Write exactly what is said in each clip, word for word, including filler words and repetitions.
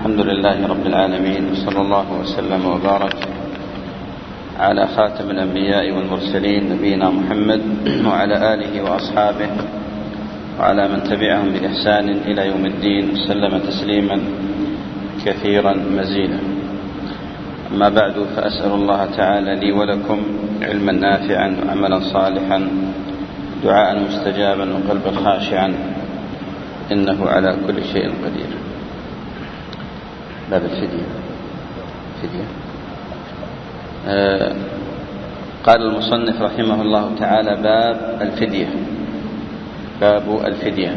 الحمد لله رب العالمين، وصلى الله وسلم وبارك على خاتم الأنبياء والمرسلين نبينا محمد وعلى آله وأصحابه وعلى من تبعهم بإحسان إلى يوم الدين، وسلم تسليما كثيرا مزيدا. أما بعد، فأسأل الله تعالى لي ولكم علما نافعا وعملا صالحا، دعاء مستجابا وقلبا خاشعا، إنه على كل شيء قدير. باب الفدية. فدية. آه قال المصنف رحمه الله تعالى: باب الفدية. باب الفدية.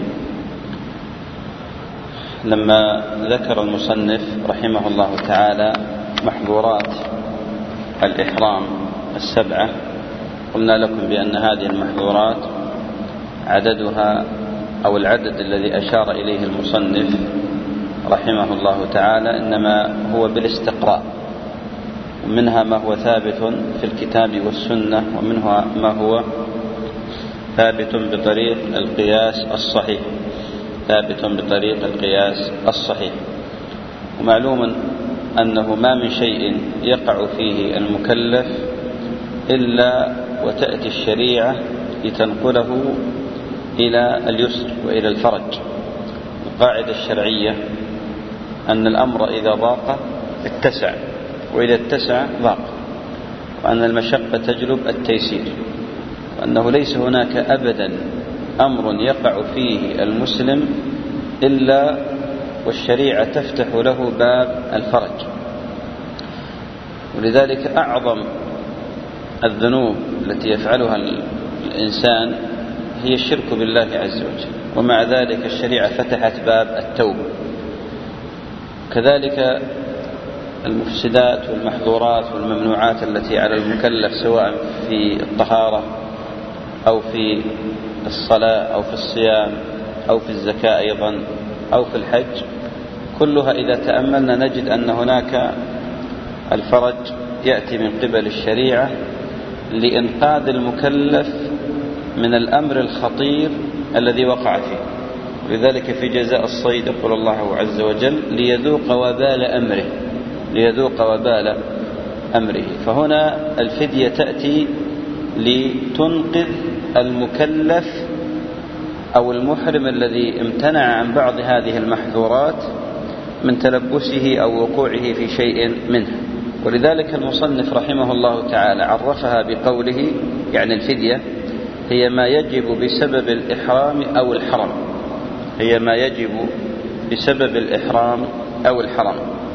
لما ذكر المصنف رحمه الله تعالى محظورات الإحرام السبعة، قلنا لكم بأن هذه المحظورات عددها أو العدد الذي أشار إليه المصنف رحمه الله تعالى إنما هو بالاستقراء، ومنها ما هو ثابت في الكتاب والسنة، ومنها ما هو ثابت بطريق القياس الصحيح ثابت بطريق القياس الصحيح ومعلوم أنه ما من شيء يقع فيه المكلف إلا وتأتي الشريعة لتنقله إلى اليسر وإلى الفرج. القاعدة الشرعية أن الأمر إذا ضاق اتسع، وإذا اتسع ضاق، وأن المشقة تجلب التيسير، وأنه ليس هناك أبدا أمر يقع فيه المسلم إلا والشريعة تفتح له باب الفرج. ولذلك أعظم الذنوب التي يفعلها الإنسان هي الشرك بالله عز وجل، ومع ذلك الشريعة فتحت باب التوبة. كذلك المفسدات والمحظورات والممنوعات التي على المكلف سواء في الطهارة أو في الصلاة أو في الصيام أو في الزكاة أيضا أو في الحج، كلها إذا تأملنا نجد أن هناك الفرج يأتي من قبل الشريعة لإنقاذ المكلف من الأمر الخطير الذي وقع فيه. لذلك في جزاء الصيد يقول الله عز وجل: ليذوق وبال أمره ليذوق وبال أمره. فهنا الفدية تأتي لتنقذ المكلف أو المحرم الذي امتنع عن بعض هذه المحظورات من تلبسه أو وقوعه في شيء منها. ولذلك المصنف رحمه الله تعالى عرفها بقوله، يعني الفدية هي ما يجب بسبب الإحرام أو الحرم هي ما يجب بسبب الإحرام أو الحرم.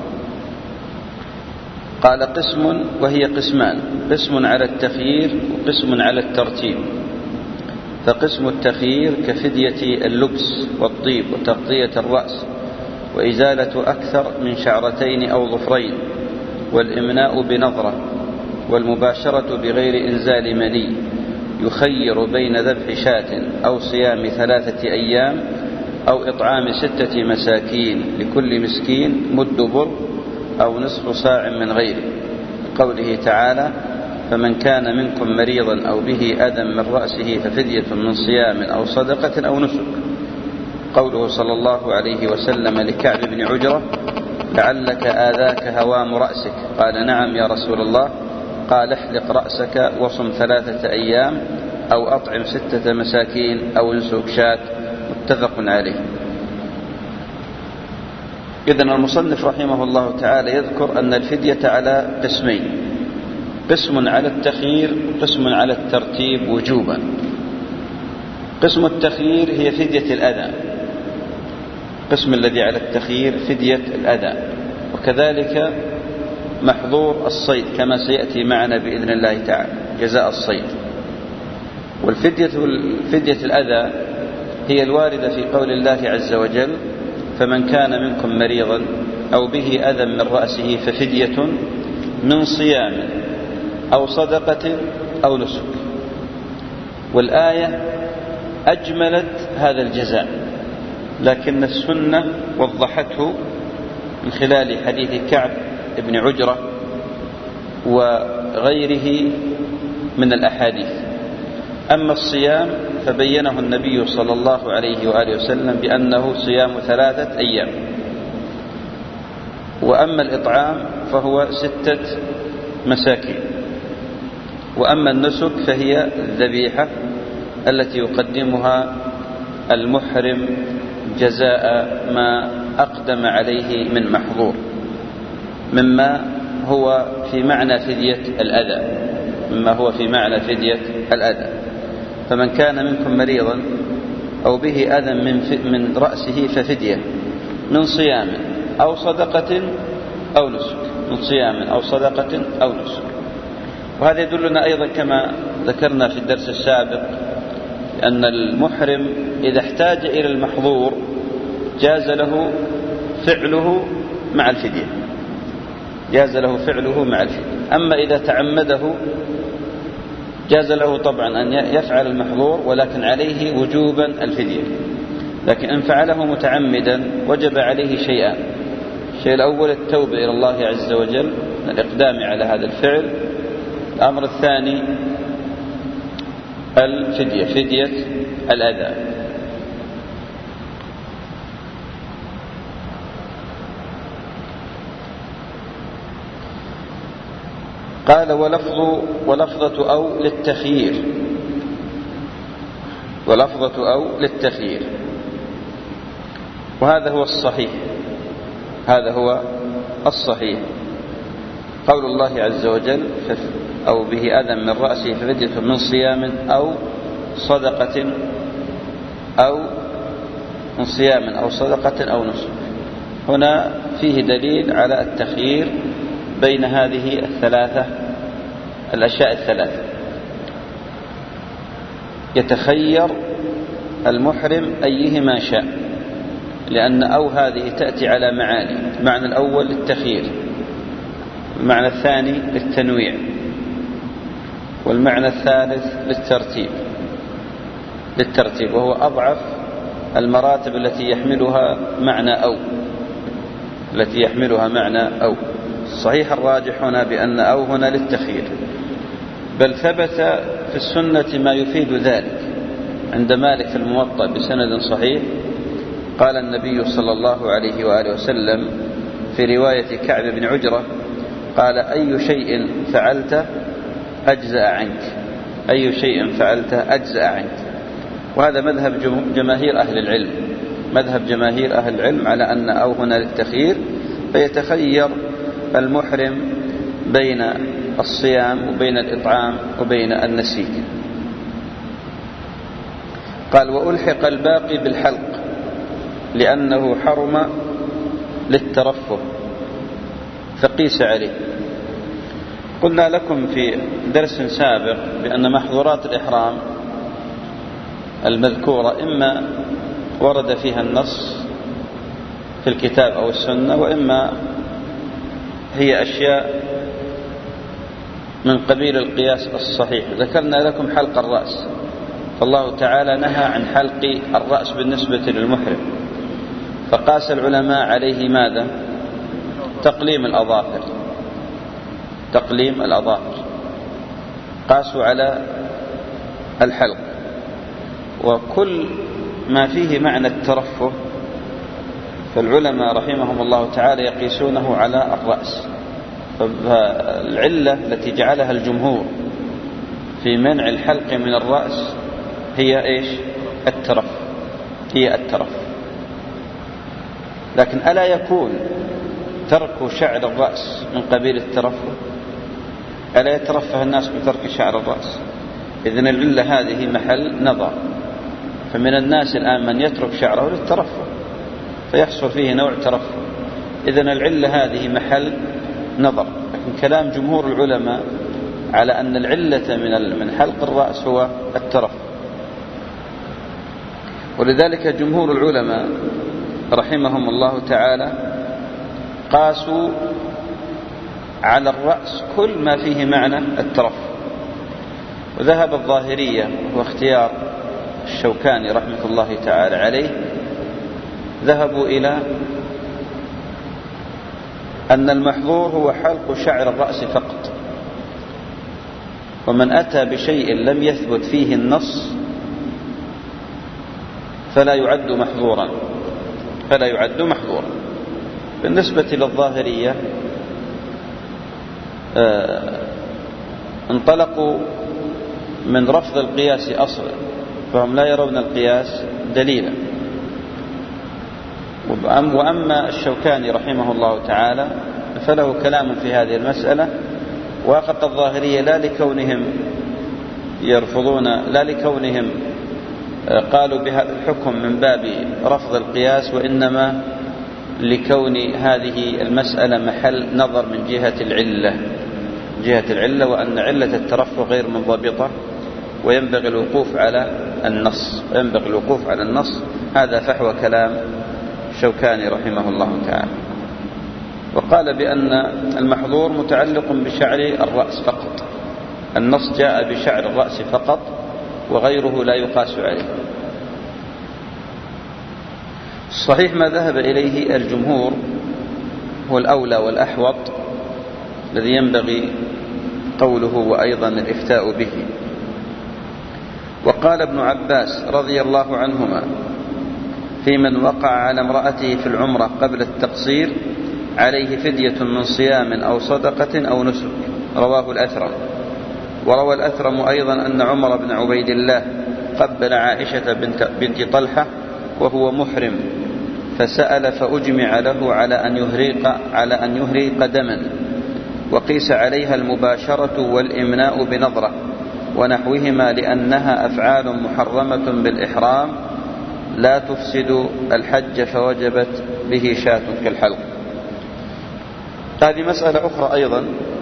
قال: قسم، وهي قسمان: قسم على التخيير وقسم على الترتيب. فقسم التخيير كفدية اللبس والطيب وتغطية الرأس وإزالة أكثر من شعرتين أو ظفرين والإمناء بنظرة والمباشرة بغير إنزال مني. يخير بين ذبح شاة أو صيام ثلاثة أيام أو إطعام ستة مساكين لكل مسكين مد بر أو نصف صاع من غيره. قوله تعالى: فمن كان منكم مريضا أو به أذى من رأسه ففدية من صيام أو صدقة أو نسك. قوله صلى الله عليه وسلم لكعب بن عجرة: لعلك آذاك هوام رأسك؟ قال: نعم يا رسول الله. قال: احلق رأسك وصم ثلاثة أيام أو أطعم ستة مساكين أو انسك شاة. متفق عليه. إذن المصنف رحمه الله تعالى يذكر أن الفدية على قسمين: قسم على التخيير وقسم على الترتيب وجوبا. قسم التخيير هي فدية الأذى. قسم الذي على التخيير فدية الأذى، وكذلك محظور الصيد كما سيأتي معنا بإذن الله تعالى جزاء الصيد. والفدية فدية الأذى هي الواردة في قول الله عز وجل: فمن كان منكم مريضا أو به أذى من رأسه ففدية من صيام أو صدقة أو نسك. والآية أجملت هذا الجزاء، لكن السنة وضحته من خلال حديث كعب بن عجرة وغيره من الأحاديث. أما الصيام فبينه النبي صلى الله عليه وآله وسلم بأنه صيام ثلاثة أيام. وأما الإطعام فهو ستة مساكين. وأما النسك فهي الذبيحة التي يقدمها المحرم جزاء ما أقدم عليه من محظور، مما هو في معنى فدية الأذى مما هو في معنى فدية الأذى. فمن كان منكم مريضا أو به أذى من, من رأسه ففدية من صيام أو صدقة أو نسك من صيام أو صدقة أو نسك. وهذا يدلنا أيضا كما ذكرنا في الدرس السابق أن المحرم إذا احتاج إلى المحظور جاز له فعله مع الفدية جاز له فعله مع الفدية. أما إذا تعمده جاز له طبعا أن يفعل المحظور ولكن عليه وجوبا الفدية. لكن إن فعله متعمدا وجب عليه شيئان: الشيء الأول التوبة إلى الله عز وجل من الإقدام على هذا الفعل. الأمر الثاني الفدية فدية الأذى. قال ولفظ ولفظة أو للتخيير ولفظة أو للتخيير وهذا هو الصحيح هذا هو الصحيح قول الله عز وجل: أو به أذى من رأسه ففدية من صيام أو صدقة أو من صيام أو صدقة أو نسك. هنا فيه دليل على التخيير بين هذه الثلاثة الأشياء الثلاثة. يتخير المحرم أيهما شاء، لأن أو هذه تأتي على معاني: المعنى الأول للتخيير، المعنى الثاني للتنويع، والمعنى الثالث للترتيب للترتيب وهو أضعف المراتب التي يحملها معنى أو التي يحملها معنى أو. صحيح الراجح هنا بأن أو هنا للتخيير، بل ثبت في السنة ما يفيد ذلك. عند مالك في الموطأ بسند صحيح قال النبي صلى الله عليه وآله وسلم في رواية كعب بن عجرة قال: أي شيء فعلت أجزأ عنك أي شيء فعلت أجزأ عنك. وهذا مذهب جماهير أهل العلم مذهب جماهير أهل العلم على أن أو هنا للتخيير، فيتخير المحرم بين الصيام وبين الإطعام وبين النسيك. قال: وألحق الباقي بالحلق لأنه حرم للترفه فقيس عليه. قلنا لكم في درس سابق بأن محظورات الإحرام المذكورة إما ورد فيها النص في الكتاب أو السنة، وإما هي أشياء من قبيل القياس الصحيح. ذكرنا لكم حلق الرأس، فالله تعالى نهى عن حلق الرأس بالنسبة للمحرم، فقاس العلماء عليه ماذا؟ تقليم الأظافر تقليم الأظافر قاسوا على الحلق. وكل ما فيه معنى الترفه فالعلماء رحمهم الله تعالى يقيسونه على الرأس. فالعلة التي جعلها الجمهور في منع الحلق من الرأس هي إيش؟ الترف هي الترف لكن ألا يكون ترك شعر الرأس من قبيل الترفه؟ ألا يترفه الناس بترك شعر الرأس؟ إذن العلة هذه محل نظر. فمن الناس الآن من يترك شعره للترفه فيحصل فيه نوع ترفه. إذن العلة هذه محل نظر. لكن كلام جمهور العلماء على أن العلة من من حلق الرأس هو الترفه. ولذلك جمهور العلماء رحمهم الله تعالى قاسوا على الرأس كل ما فيه معنى الترفه. وذهب الظاهرية واختيار الشوكاني رحمة الله تعالى عليه، ذهبوا إلى أن المحظور هو حلق شعر الرأس فقط، ومن أتى بشيء لم يثبت فيه النص فلا يعد محظورا فلا يعد محظورا بالنسبة للظاهرية انطلقوا من رفض القياس أصلا، فهم لا يرون القياس دليلا. وأما الشوكاني رحمه الله تعالى فله كلام في هذه المسألة، وافق الظاهرية لا لكونهم يرفضون لا لكونهم قالوا بهذا الحكم من باب رفض القياس، وإنما لكون هذه المسألة محل نظر من جهة العلة جهة العلة وأن علة الترفع غير منضبطة، وينبغي الوقوف على النص وينبغي الوقوف على النص هذا فحوى كلام الشوكاني رحمه الله تعالى. وقال بأن المحظور متعلق بشعر الرأس فقط، النص جاء بشعر الرأس فقط وغيره لا يقاس عليه. صحيح ما ذهب إليه الجمهور هو الأولى والأحوط الذي ينبغي قوله وأيضا الإفتاء به. وقال ابن عباس رضي الله عنهما في من وقع على امرأته في العمرة قبل التقصير عليه فدية من صيام أو صدقة أو نسك، رواه الأثرم. وروى الأثرم أيضا أن عمر بن عبيد الله قبل عائشة بنت, بنت طلحة وهو محرم، فسأل فأجمع له على أن يهريق على أن يهريق دما، وقيس عليها المباشرة والإمناء بنظرة ونحوهما لأنها أفعال محرمة بالإحرام لا تفسد الحج فوجبت به شاة كالحلق. هذه مسألة أخرى أيضا،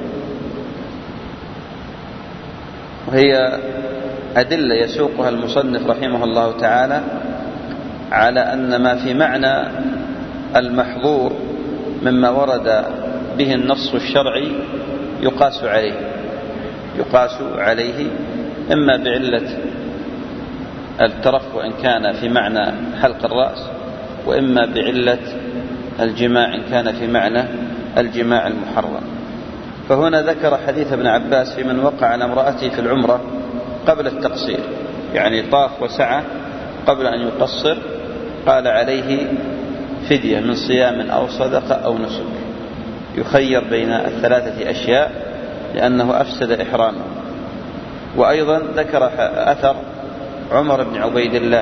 وهي أدلة يسوقها المصنف رحمه الله تعالى على أن ما في معنى المحظور مما ورد به النص الشرعي يقاس عليه يقاس عليه إما بعلة الترف إن كان في معنى حلق الرأس، وإما بعلة الجماع إن كان في معنى الجماع المحرم. فهنا ذكر حديث ابن عباس في من وقع على امرأته في العمرة قبل التقصير، يعني طاف وسعى قبل أن يقصر، قال عليه فدية من صيام أو صدقة أو نسك، يخير بين الثلاثة أشياء لأنه أفسد إحرامه. وأيضا ذكر أثر عمر بن عبيد الله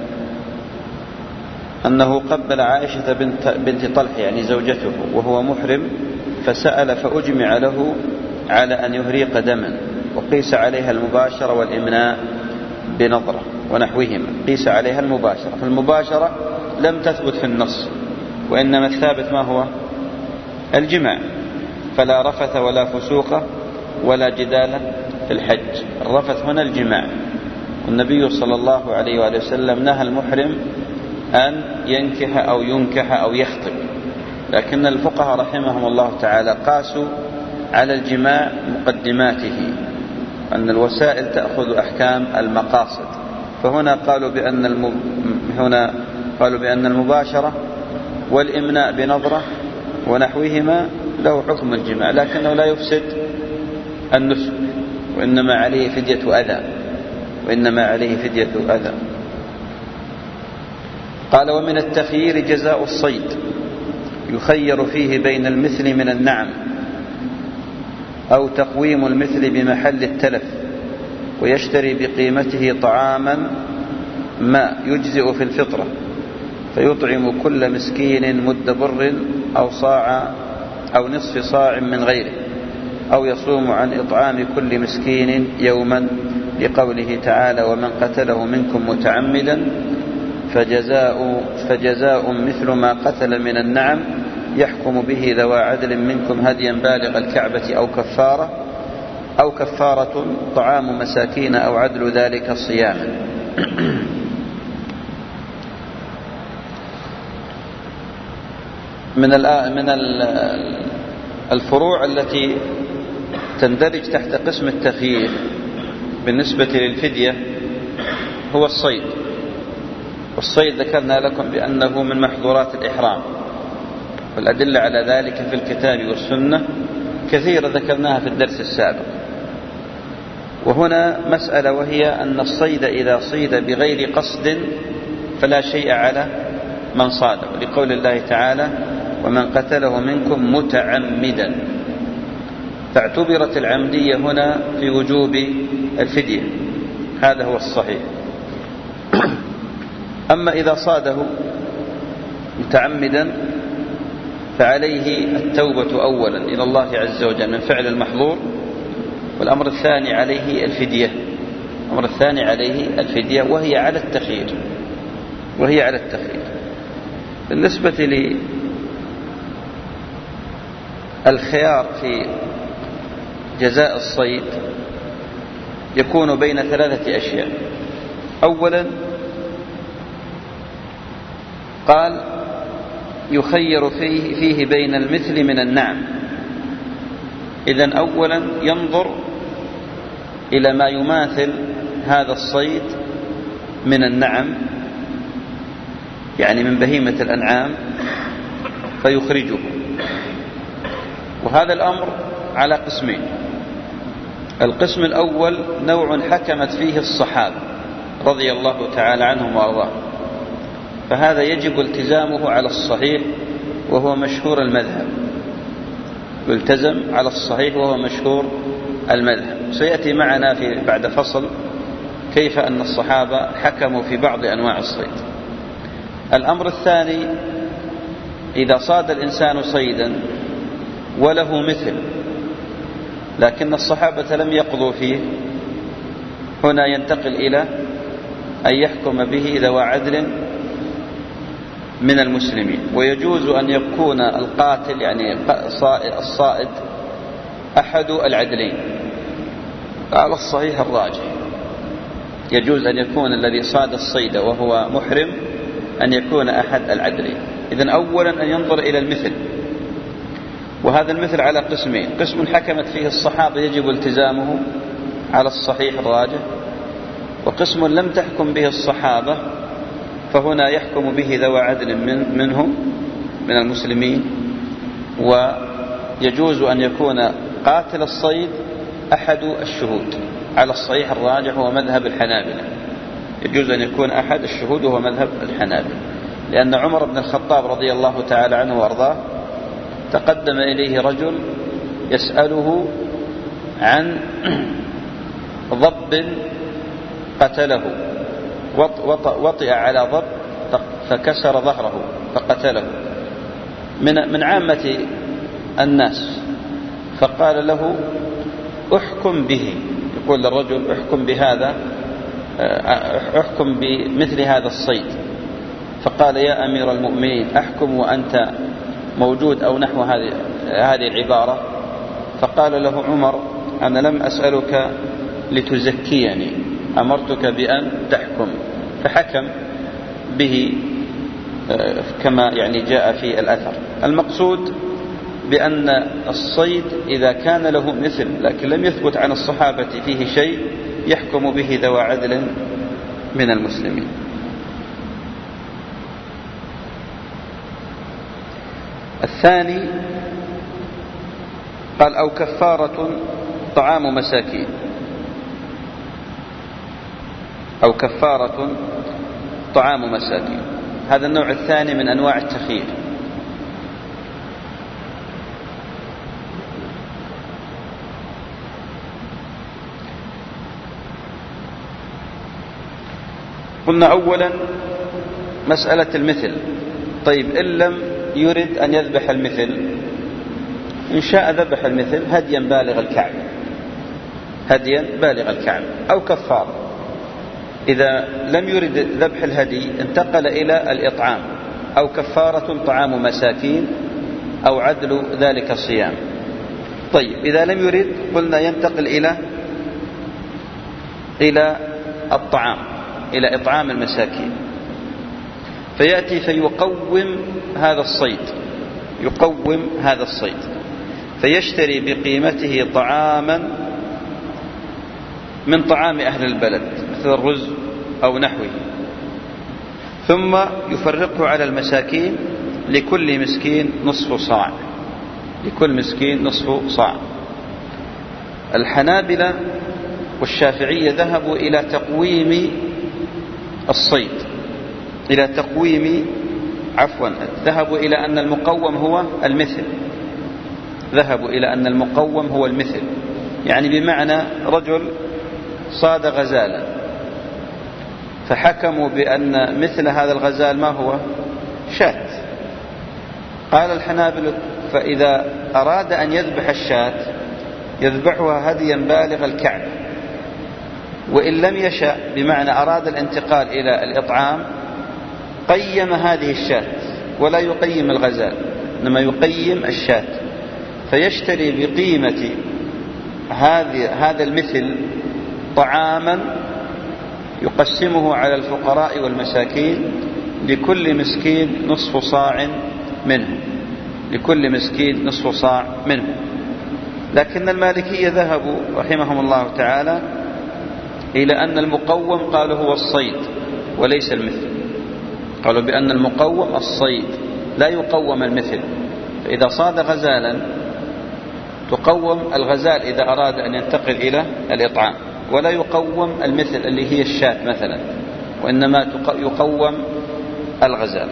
أنه قبل عائشة بنت, بنت طلحة يعني زوجته وهو محرم، فسأل فأجمع له على أن يهريق دما، وقيس عليها المباشرة والإمناء بنظرة ونحوهما. قيس عليها المباشرة، فالمباشرة لم تثبت في النص، وإنما الثابت ما هو الجماع، فلا رفث ولا فسوق ولا جدال في الحج. الرفث هنا الجماع، والنبي صلى الله عليه وآله وسلم نهى المحرم أن ينكح أو ينكح أو يخطب، لكن الفقهاء رحمهم الله تعالى قاسوا على الجماع مقدماته، أن الوسائل تأخذ أحكام المقاصد، فهنا قالوا بأن الم... هنا قالوا بأن المباشرة والإمناء بنظرة ونحوهما له حكم الجماع، لكنه لا يفسد النسك، وإنما عليه فدية أذى وإنما عليه فدية أذى. قال ومن التخيير جزاء الصيد، يخير فيه بين المثل من النعم أو تقويم المثل بمحل التلف، ويشتري بقيمته طعاما ما يجزئ في الفطرة، فيطعم كل مسكين مد بر أو صاع أو نصف صاع من غيره، أو يصوم عن إطعام كل مسكين يوما، لقوله تعالى ومن قتله منكم متعمدا فجزاء, فجزاء مثل ما قتل من النعم يحكم به ذوى عدل منكم هديا بالغ الكعبة أو كفارة أو كفارة طعام مساكين أو عدل ذلك صياما. من من الفروع التي تندرج تحت قسم التخيير بالنسبة للفدية هو الصيد. والصيد ذكرنا لكم بأنه من محظورات الإحرام، والأدلة على ذلك في الكتاب والسنة كثيرة ذكرناها في الدرس السابق. وهنا مسألة، وهي أن الصيد إذا صيد بغير قصد فلا شيء على من صاده، لقول الله تعالى ومن قتله منكم متعمدا، فاعتبرت العمدية هنا في وجوب الفدية، هذا هو الصحيح. أما إذا صاده متعمدا فعليه التوبة أولا إلى الله عز وجل من فعل المحظور، والأمر الثاني عليه الفدية، الأمر الثاني عليه الفدية وهي على التخيير، وهي على التخيير. بالنسبة للخيار في جزاء الصيد يكون بين ثلاثة أشياء. أولا قال يخير فيه, فيه بين المثل من النعم. إذن أولا ينظر إلى ما يماثل هذا الصيد من النعم، يعني من بهيمة الأنعام، فيخرجه. وهذا الأمر على قسمين. القسم الأول نوع حكمت فيه الصحابة رضي الله تعالى عنهم وأرضاهم، فهذا يجب التزامه على الصحيح وهو مشهور المذهب، يلتزم على الصحيح وهو مشهور المذهب. سيأتي معنا في بعد فصل كيف أن الصحابة حكموا في بعض أنواع الصيد. الأمر الثاني إذا صاد الإنسان صيدا وله مثل لكن الصحابة لم يقضوا فيه، هنا ينتقل إلى أن يحكم به ذوى عدل من المسلمين. ويجوز أن يكون القاتل يعني الصائد أحد العدلين على الصحيح الراجح، يجوز أن يكون الذي صاد الصيد وهو محرم أن يكون أحد العدلين. إذن أولا أن ينظر إلى المثل، وهذا المثل على قسمين: قسم حكمت فيه الصحابة يجب التزامه على الصحيح الراجح، وقسم لم تحكم به الصحابة فهنا يحكم به ذوى عدل من منهم من المسلمين. ويجوز أن يكون قاتل الصيد أحد الشهود على الصحيح الراجح هو مذهب الحنابلة، يجوز أن يكون أحد الشهود وهو مذهب الحنابلة، لأن عمر بن الخطاب رضي الله تعالى عنه وأرضاه تقدم إليه رجل يسأله عن ضب قتله، وطئ على ضب فكسر ظهره فقتله من من عامة الناس، فقال له احكم به، يقول للرجل احكم بهذا، احكم بمثل هذا الصيد. فقال يا أمير المؤمنين أحكم وأنت موجود أو نحو هذه هذه العبارة. فقال له عمر أنا لم أسألك لتزكيني، أمرتك بأن تحكم، فحكم به كما يعني جاء في الأثر. المقصود بأن الصيد إذا كان له مثل لكن لم يثبت عن الصحابة فيه شيء يحكم به ذوى عدل من المسلمين. الثاني قال أو كفارة طعام مساكين، أو كفارة طعام مساكين، هذا النوع الثاني من أنواع التخيير. قلنا أولا مسألة المثل. طيب إن لم يرد أن يذبح المثل، إن شاء ذبح المثل هديا بالغ الكعب، هديا بالغ الكعب أو كفارة. إذا لم يرد ذبح الهدي انتقل إلى الإطعام، أو كفارة طعام مساكين أو عدل ذلك الصيام. طيب إذا لم يرد قلنا ينتقل إلى إلى الطعام، إلى إطعام المساكين، فيأتي فيقوم هذا الصيد، يقوم هذا الصيد فيشتري بقيمته طعاما من طعام أهل البلد مثل الرز أو نحوه، ثم يفرقه على المساكين، لكل مسكين نصف صاع، لكل مسكين نصف صاع. الحنابلة والشافعية ذهبوا إلى تقويم الصيد، إلى تقويم عفوا ذهبوا إلى أن المقوم هو المثل ذهبوا إلى أن المقوم هو المثل يعني بمعنى رجل صاد غزالا فحكموا بأن مثل هذا الغزال ما هو؟ شاة. قال الحنابلة فإذا أراد أن يذبح الشاة يذبحها هديا بالغ الكعب، وإن لم يشأ بمعنى أراد الانتقال إلى الإطعام قيم هذه الشاة ولا يقيم الغزال إنما يقيم الشاة، فيشتري بقيمة هذا المثل طعاما يقسمه على الفقراء والمساكين لكل مسكين نصف صاع منه لكل مسكين نصف صاع منه. لكن المالكية ذهبوا رحمهم الله تعالى إلى أن المقوم قالوا هو الصيد وليس المثل، قالوا بأن المقوم الصيد لا يقوم المثل، فإذا صاد غزالا تقوم الغزال إذا أراد أن ينتقل إلى الإطعام، ولا يقوم المثل اللي هي الشاة مثلا، وإنما يقوم الغزال.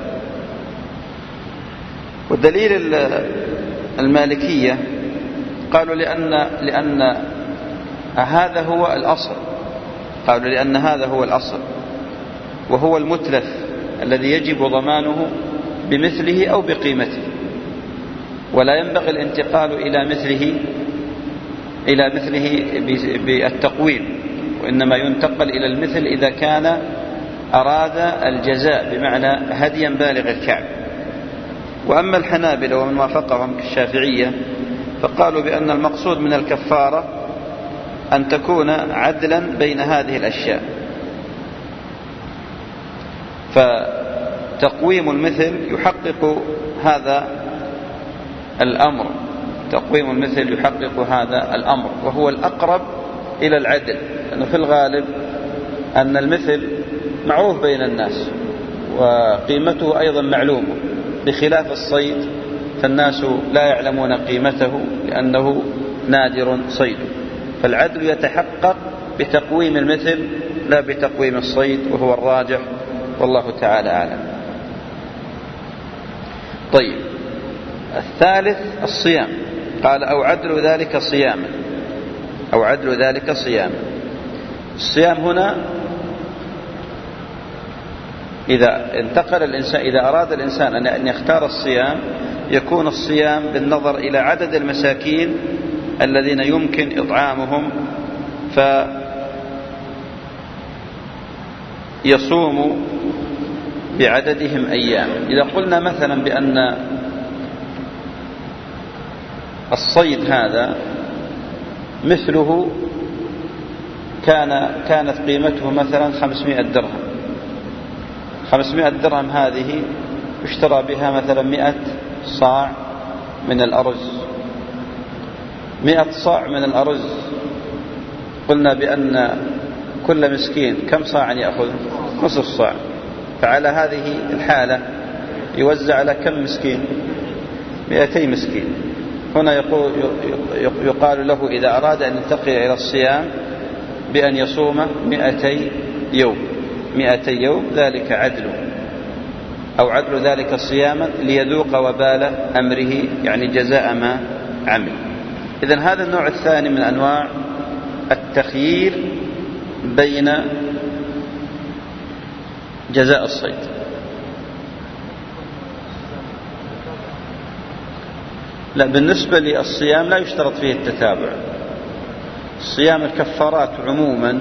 والدليل المالكية قالوا لأن, لأن هذا هو الأصل قالوا لأن هذا هو الأصل وهو المتلف الذي يجب ضمانه بمثله أو بقيمته، ولا ينبغي الانتقال إلى مثله إلى مثله بالتقويم، وإنما ينتقل إلى المثل إذا كان أراد الجزاء بمعنى هديا بالغ الكعب. وأما الحنابلة ومن وافقهم كالشافعية فقالوا بأن المقصود من الكفارة أن تكون عدلا بين هذه الأشياء، فتقويم المثل يحقق هذا الأمر تقويم المثل يحقق هذا الأمر وهو الأقرب إلى العدل، لأنه في الغالب أن المثل معروف بين الناس وقيمته أيضا معلومة، بخلاف الصيد فالناس لا يعلمون قيمته لأنه نادر صيده، فالعدل يتحقق بتقويم المثل لا بتقويم الصيد، وهو الراجح والله تعالى أعلم. طيب، الثالث الصيام، قال أو عدل ذلك صياما أو عدل ذلك صياما. الصيام هنا إذا انتقل الإنسان إذا أراد الإنسان أن يختار الصيام يكون الصيام بالنظر إلى عدد المساكين الذين يمكن إطعامهم فيصوم بعددهم أيام. إذا قلنا مثلا بأن الصيد هذا مثله كان كانت قيمته مثلا خمسمائة درهم، خمسمائة درهم هذه اشترى بها مثلا مئة صاع من الأرز، مئة صاع من الأرز قلنا بأن كل مسكين كم صاع يأخذ؟ نصف صاع، فعلى هذه الحالة يوزع على كم مسكين؟ مئتي مسكين. هنا يقول يقال له إذا أراد أن ينتقل إلى الصيام بأن يصوم مئتي يوم مئتي يوم ذلك عدل أو عدل ذلك صياما ليذوق وبال أمره، يعني جزاء ما عمل. إذن هذا النوع الثاني من أنواع التخيير بين جزاء الصيد. لا، بالنسبة للصيام لا يشترط فيه التتابع. الصيام الكفارات عموما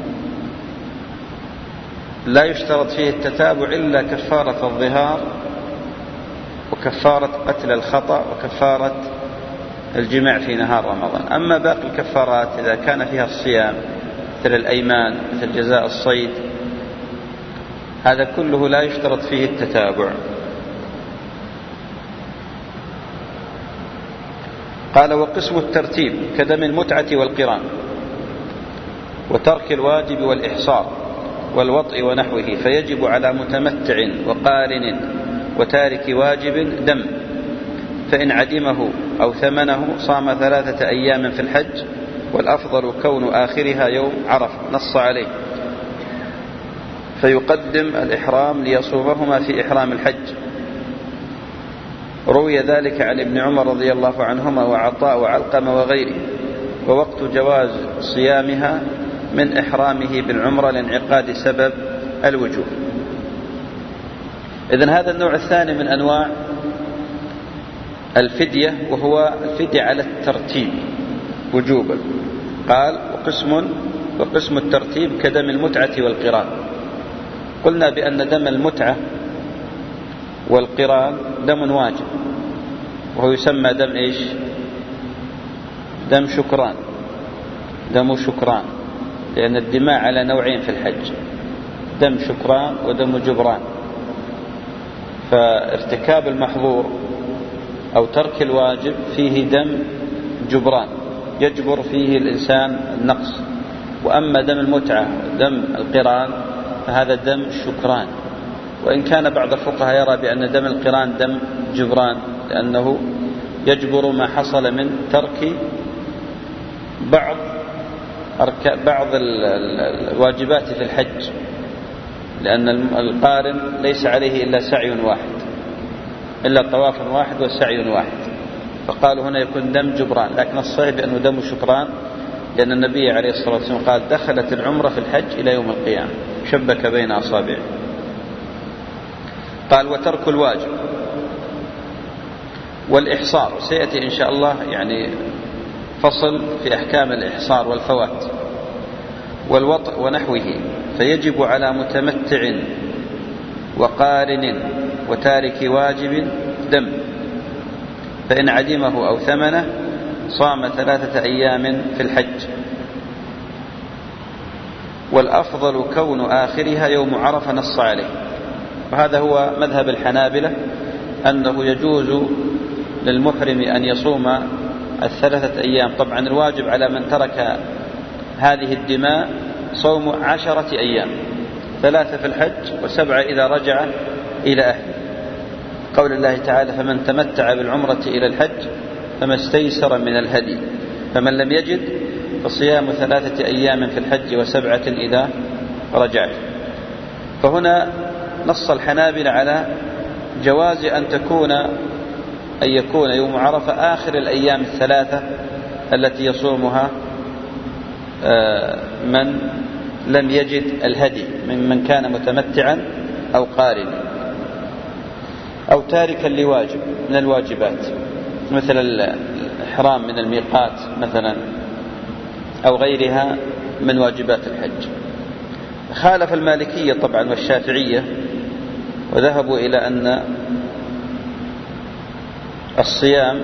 لا يشترط فيه التتابع إلا كفارة الظهار وكفارة قتل الخطأ وكفارة الجماع في نهار رمضان. أما باقي الكفارات إذا كان فيها الصيام مثل الأيمان مثل جزاء الصيد هذا كله لا يشترط فيه التتابع. قال وقسم الترتيب كدم المتعة والقران وترك الواجب والإحصار والوطء ونحوه، فيجب على متمتع وقارن وتارك واجب دم، فإن عدمه أو ثمنه صام ثلاثة أيام في الحج، والأفضل كون آخرها يوم عرفة نص عليه، فيقدم الإحرام ليصومهما في إحرام الحج، روي ذلك عن ابن عمر رضي الله عنهما وعطاء وعلقمة وغيره. ووقت جواز صيامها من إحرامه بالعمرة لانعقاد سبب الوجوب. إذن هذا النوع الثاني من أنواع الفدية، وهو الفدية على الترتيب وجوبا. قال وقسم وقسم الترتيب كدم المتعة والقران. قلنا بأن دم المتعة والقران دم واجب، وهو يسمى دم إيش؟ دم شكران، دم شكران، لأن الدماء على نوعين في الحج، دم شكران ودم جبران. فارتكاب المحظور أو ترك الواجب فيه دم جبران، يجبر فيه الإنسان النقص. وأما دم المتعة دم القران فهذا دم شكران، وإن كان بعض الفقهاء يرى بأن دم القران دم جبران، لأنه يجبر ما حصل من ترك بعض بعض الواجبات في الحج، لأن القارن ليس عليه إلا سعي واحد، إلا طواف واحد وسعي واحد، فقالوا هنا يكون دم جبران. لكن الصحيح بأنه دم شكران، لأن النبي عليه الصلاة والسلام قال دخلت العمرة في الحج إلى يوم القيامة، شبك بين أصابعه. قال وترك الواجب والإحصار، سيأتي إن شاء الله يعني فصل في أحكام الإحصار والفوات والوطء ونحوه. فيجب على متمتع وقارن وتارك واجب دم، فإن عدمه أو ثمنه صام ثلاثة أيام في الحج. والأفضل كون آخرها يوم عرفة نص عليه، وهذا هو مذهب الحنابلة، أنه يجوز للمحرم أن يصوم الثلاثة أيام. طبعا الواجب على من ترك هذه الدماء صوم عشرة أيام، ثلاثة في الحج وسبعة إذا رجع إلى أهله. قول الله تعالى فمن تمتع بالعمرة إلى الحج فما استيسر من الهدي، فمن لم يجد فصيام ثلاثة أيام في الحج وسبعة إذا رجعت. فهنا نص الحنابلة على جواز أن تكون أن يكون يوم عرفة آخر الأيام الثلاثة التي يصومها من لم يجد الهدي ممن كان متمتعا أو قارنا أو تاركا لواجب من الواجبات، مثل الإحرام من الميقات مثلا أو غيرها من واجبات الحج. خالف المالكية طبعا والشافعية، وذهبوا إلى أن الصيام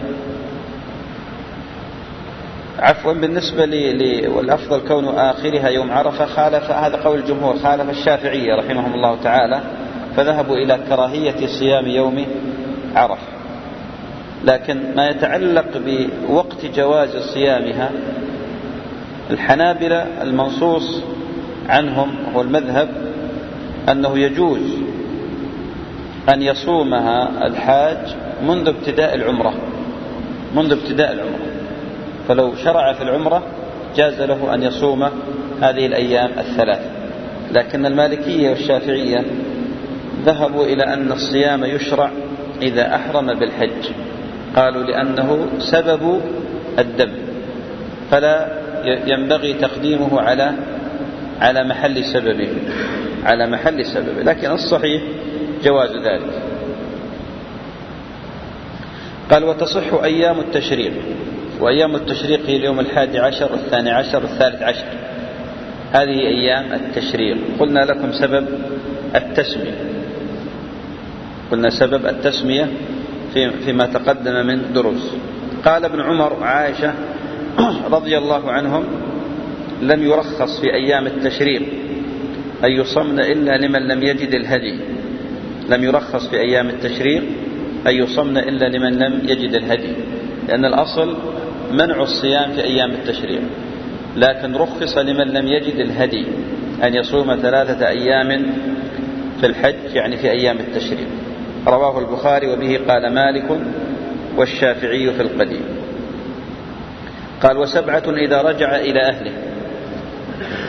عفوا بالنسبة لي والأفضل كون آخرها يوم عرفة، خالف هذا قول الجمهور، خالف الشافعية رحمهم الله تعالى، فذهبوا إلى كراهية صيام يوم عرفة. لكن ما يتعلق بوقت جواز صيامها، الحنابلة المنصوص عنهم هو المذهب أنه يجوز أن يصومها الحاج منذ ابتداء العمرة، منذ ابتداء العمرة، فلو شرع في العمرة جاز له أن يصوم هذه الأيام الثلاث. لكن المالكية والشافعية ذهبوا إلى أن الصيام يشرع إذا أحرم بالحج، قالوا لأنه سبب الدم، فلا ينبغي تقديمه على على محل سببه على محل سببه لكن الصحيح جواز ذلك. قال وتصح أيام التشريق، وأيام التشريق هي اليوم الحادي عشر والثاني عشر والثالث عشر، هذه أيام التشريق. قلنا لكم سبب التسمية، قلنا سبب التسمية في فيما تقدم من دروس. قال ابن عمر وعائشة رضي الله عنهم لم يرخص في أيام التشريق أن يصمن إلا لمن لم يجد الهدي، لم يرخص في أيام التشريق أن يصمن إلا لمن لم يجد الهدي، لأن الأصل منع الصيام في أيام التشريق، لكن رخص لمن لم يجد الهدي أن يصوم ثلاثة أيام في الحج، يعني في أيام التشريق. رواه البخاري وبه قال مالك والشافعي في القديم. قال وسبعة إذا رجع إلى أهله،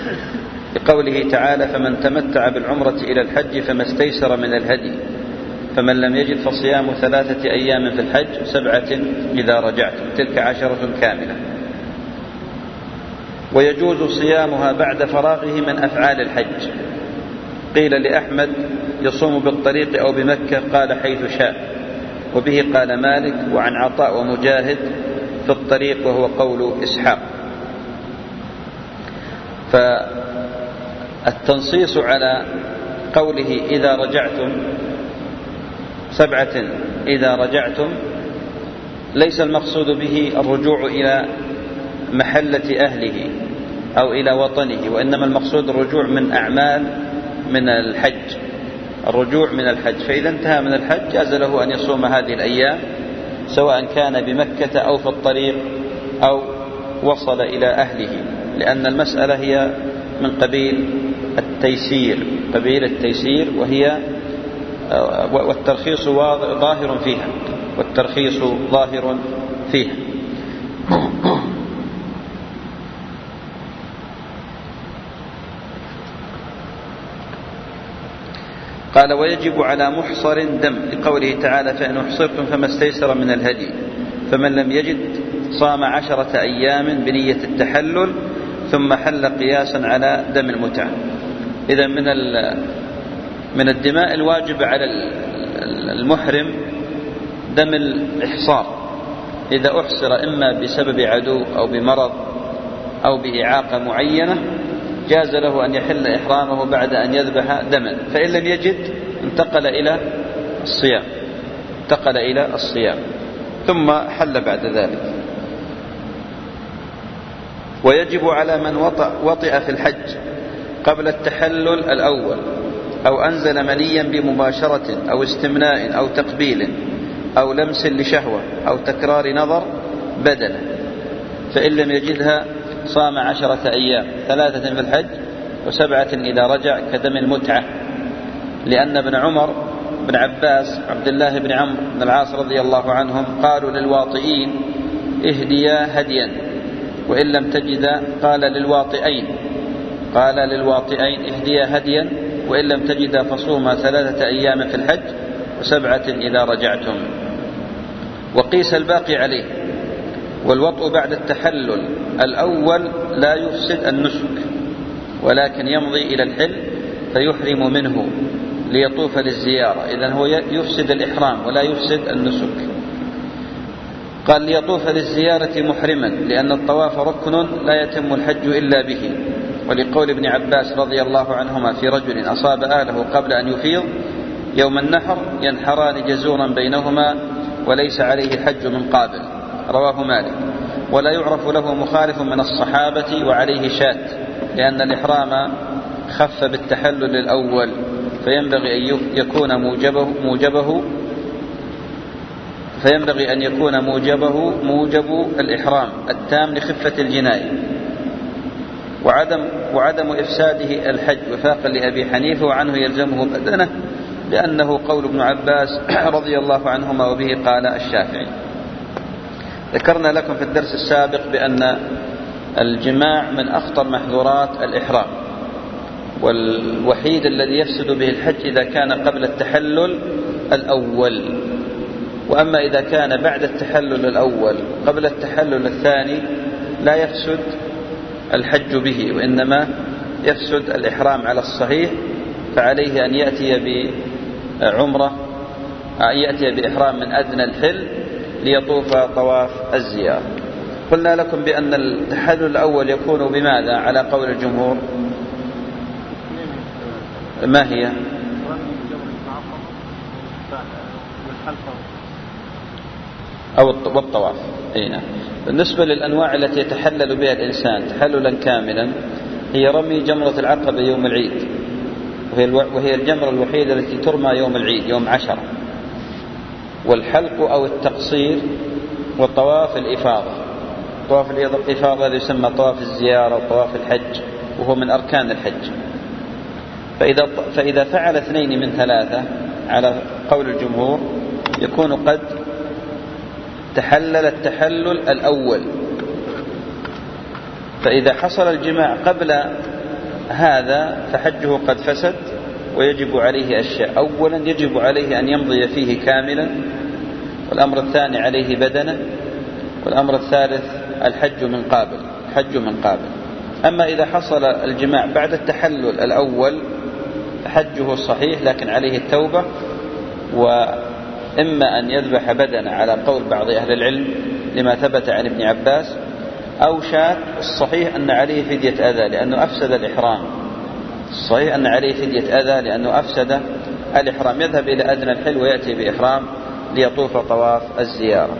بقوله تعالى فمن تمتع بالعمرة إلى الحج فما استيسر من الهدي، فمن لم يجد فصيام ثلاثة أيام في الحج وسبعة إذا رجعتم، تلك عشرة كاملة. ويجوز صيامها بعد فراغه من أفعال الحج. قيل لأحمد يصوم بالطريق أو بمكة، قال حيث شاء، وبه قال مالك وعن عطاء ومجاهد في الطريق، وهو قول إسحاق. فالتنصيص على قوله إذا رجعتم سبعة إذا رجعتم ليس المقصود به الرجوع إلى محلة أهله أو إلى وطنه، وإنما المقصود الرجوع من أعمال من الحج، الرجوع من الحج. فإذا انتهى من الحج جاز له أن يصوم هذه الأيام، سواء كان بمكة أو في الطريق أو وصل إلى أهله، لأن المسألة هي من قبيل التيسير قبيل التيسير وهي والترخيص ظاهر فيها والترخيص ظاهر فيها. قال ويجب على محصر دم، لقوله تعالى فإن أحصرتم فما استيسر من الهدي، فمن لم يجد صام عشرة أيام بنية التحلل ثم حل قياسا على دم المتعة. إذا من من الدماء الواجب على المحرم دم الإحصار، إذا أحصر إما بسبب عدو أو بمرض أو بإعاقة معينة جاز له أن يحل إحرامه بعد أن يذبح دما، فإن لم يجد انتقل إلى الصيام انتقل إلى الصيام ثم حل بعد ذلك. ويجب على من وطئ في الحج قبل التحلل الأول أو أنزل منيا بمباشرة أو استمناء أو تقبيل أو لمس لشهوة أو تكرار نظر بدنه، فإن لم يجدها صام عشرة أيام، ثلاثة في الحج وسبعة إذا رجع، كدم المتعة، لأن ابن عمر بن عباس عبد الله بن عمرو بن العاص رضي الله عنهم قالوا للواطئين اهديا هديا، وإن لم تجد قال للواطئين قال للواطئين اهديا هديا، وإن لم تجد فصوما ثلاثة أيام في الحج وسبعة إذا رجعتم. وقيس الباقي عليه. والوطء بعد التحلل الأول لا يفسد النسك، ولكن يمضي إلى الحل فيحرم منه ليطوف للزيارة، إذن هو يفسد الإحرام ولا يفسد النسك. قال ليطوف للزيارة محرما، لأن الطواف ركن لا يتم الحج إلا به، ولقول ابن عباس رضي الله عنهما في رجل أصاب أهله قبل أن يفيض يوم النحر ينحران جزورا بينهما وليس عليه الحج من قابل، رواه مالك. ولا يعرف له مخالف من الصحابة وعليه شات، لأن الإحرام خف بالتحلل الأول، فينبغي أن يكون موجبه موجبه فينبغي أن يكون موجبه موجب الإحرام التام لخفة الجناية وعدم وعدم إفساده الحج وفاقا لأبي حنيفة، وعنه يلزمه بدنه، لأنه قول ابن عباس رضي الله عنهما، وبه قال الشافعي. ذكرنا لكم في الدرس السابق بأن الجماع من أخطر محظورات الإحرام، والوحيد الذي يفسد به الحج إذا كان قبل التحلل الأول، وأما إذا كان بعد التحلل الأول قبل التحلل الثاني لا يفسد الحج به، وإنما يفسد الإحرام على الصحيح، فعليه أن يأتي بعمرة أن يأتي بإحرام من أدنى الحل ليطوف طواف الزيارة. قلنا لكم بأن التحلل الأول يكون بماذا على قول الجمهور؟ ما هي؟ أو الطواف. أين؟ بالنسبة للأنواع التي يتحلل بها الإنسان تحللا كاملا هي رمي جمرة العقبة يوم العيد، وهي الجمرة الوحيدة التي ترمى يوم العيد يوم عشرة، والحلق أو التقصير، وطواف الإفاضة. طواف الإفاضة يسمى طواف الزيارة وطواف الحج، وهو من أركان الحج. فإذا, فإذا فعل اثنين من ثلاثة على قول الجمهور يكون قد تحلل التحلل الأول، فإذا حصل الجماع قبل هذا فحجه قد فسد، ويجب عليه أشياء. أولا يجب عليه أن يمضي فيه كاملا، والأمر الثاني عليه بدنه، والأمر الثالث الحج من قابل الحج من قابل. أما إذا حصل الجماع بعد التحلل الأول حجه صحيح، لكن عليه التوبة، وإما أن يذبح بدنه على قول بعض أهل العلم لما ثبت عن ابن عباس، أو شاة. الصحيح أن عليه فدية أذى لأنه أفسد الإحرام. الصحيح أن عليه فدية أذى لأنه أفسد الإحرام. يذهب إلى أدنى الحل ويأتي بإحرام ليطوف طواف الزيارة.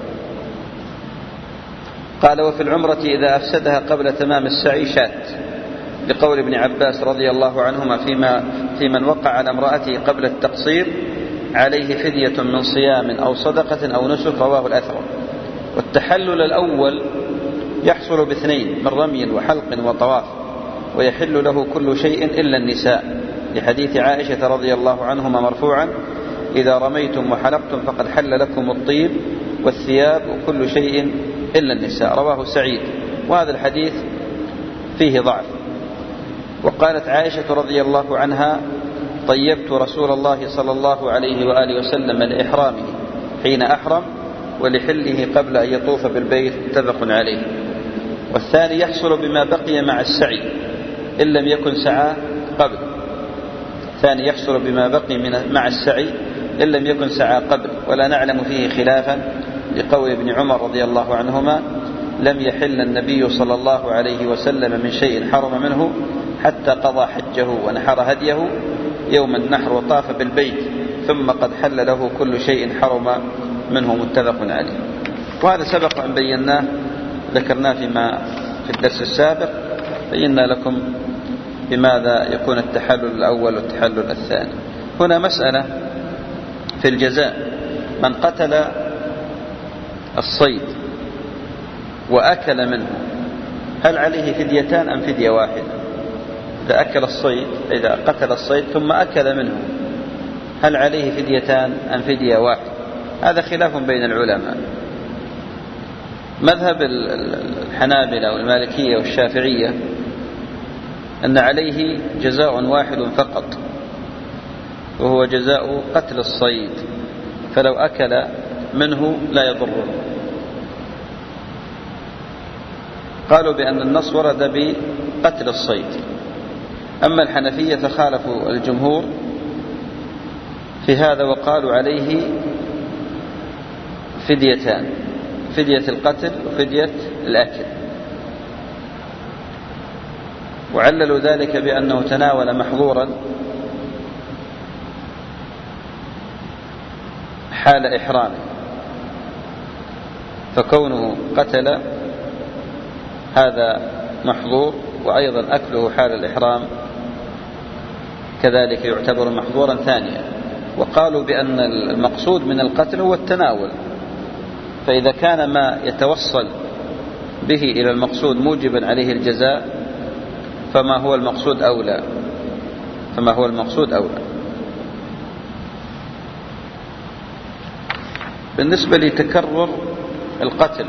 قال: وفي العمرة إذا أفسدها قبل تمام السعي شات، لقول ابن عباس رضي الله عنهما فيما في من وقع على امرأته قبل التقصير عليه فدية من صيام أو صدقة أو نسك، رواه الأثر. والتحلل الأول يحصل باثنين: من رمي وحلق وطواف، ويحل له كل شيء إلا النساء، لحديث عائشة رضي الله عنهما مرفوعا: إذا رميتم وحلقتم فقد حل لكم الطيب والثياب وكل شيء إلا النساء، رواه سعيد. وهذا الحديث فيه ضعف. وقالت عائشة رضي الله عنها: طيبت رسول الله صلى الله عليه وآله وسلم لإحرامه حين أحرم ولحله قبل أن يطوف بالبيت، متفق عليه. والثاني يحصل بما بقي مع السعي إن لم يكن سعى قبل. الثاني يحصل بما بقي من مع السعي إن لم يكن سعى قبل، ولا نعلم فيه خلافا، لقول ابن عمر رضي الله عنهما: لم يحل النبي صلى الله عليه وسلم من شيء حرم منه حتى قضى حجه ونحر هديه يوم النحر وطاف بالبيت، ثم قد حل له كل شيء حرم منه، متفق عليه. وهذا سبق أن بيناه، ذكرناه فيما في الدرس السابق، بينا لكم بماذا يكون التحلل الأول والتحلل الثاني. هنا مسألة في الجزاء: من قتل الصيد وأكل منه هل عليه فديتان أم فدية واحدة؟ إذا أكل الصيد إذا قتل الصيد ثم أكل منه هل عليه فديتان أم فدية واحدة؟ هذا خلاف بين العلماء. مذهب الحنابلة والمالكية والشافعية أن عليه جزاء واحد فقط، وهو جزاء قتل الصيد، فلو أكل منه لا يضره. قالوا بأن النص ورد بقتل الصيد. أما الحنفية فخالفوا الجمهور في هذا، وقالوا عليه فديتان: فدية القتل وفدية الأكل. وعللوا ذلك بأنه تناول محظورا حال إحرامه، فكونه قتل هذا محظور، وأيضا أكله حال الإحرام كذلك يعتبر محظورا ثانيا. وقالوا بأن المقصود من القتل هو التناول، فإذا كان ما يتوصل به إلى المقصود موجبا عليه الجزاء فما هو المقصود أولى فما هو المقصود أولى. بالنسبة لتكرر القتل،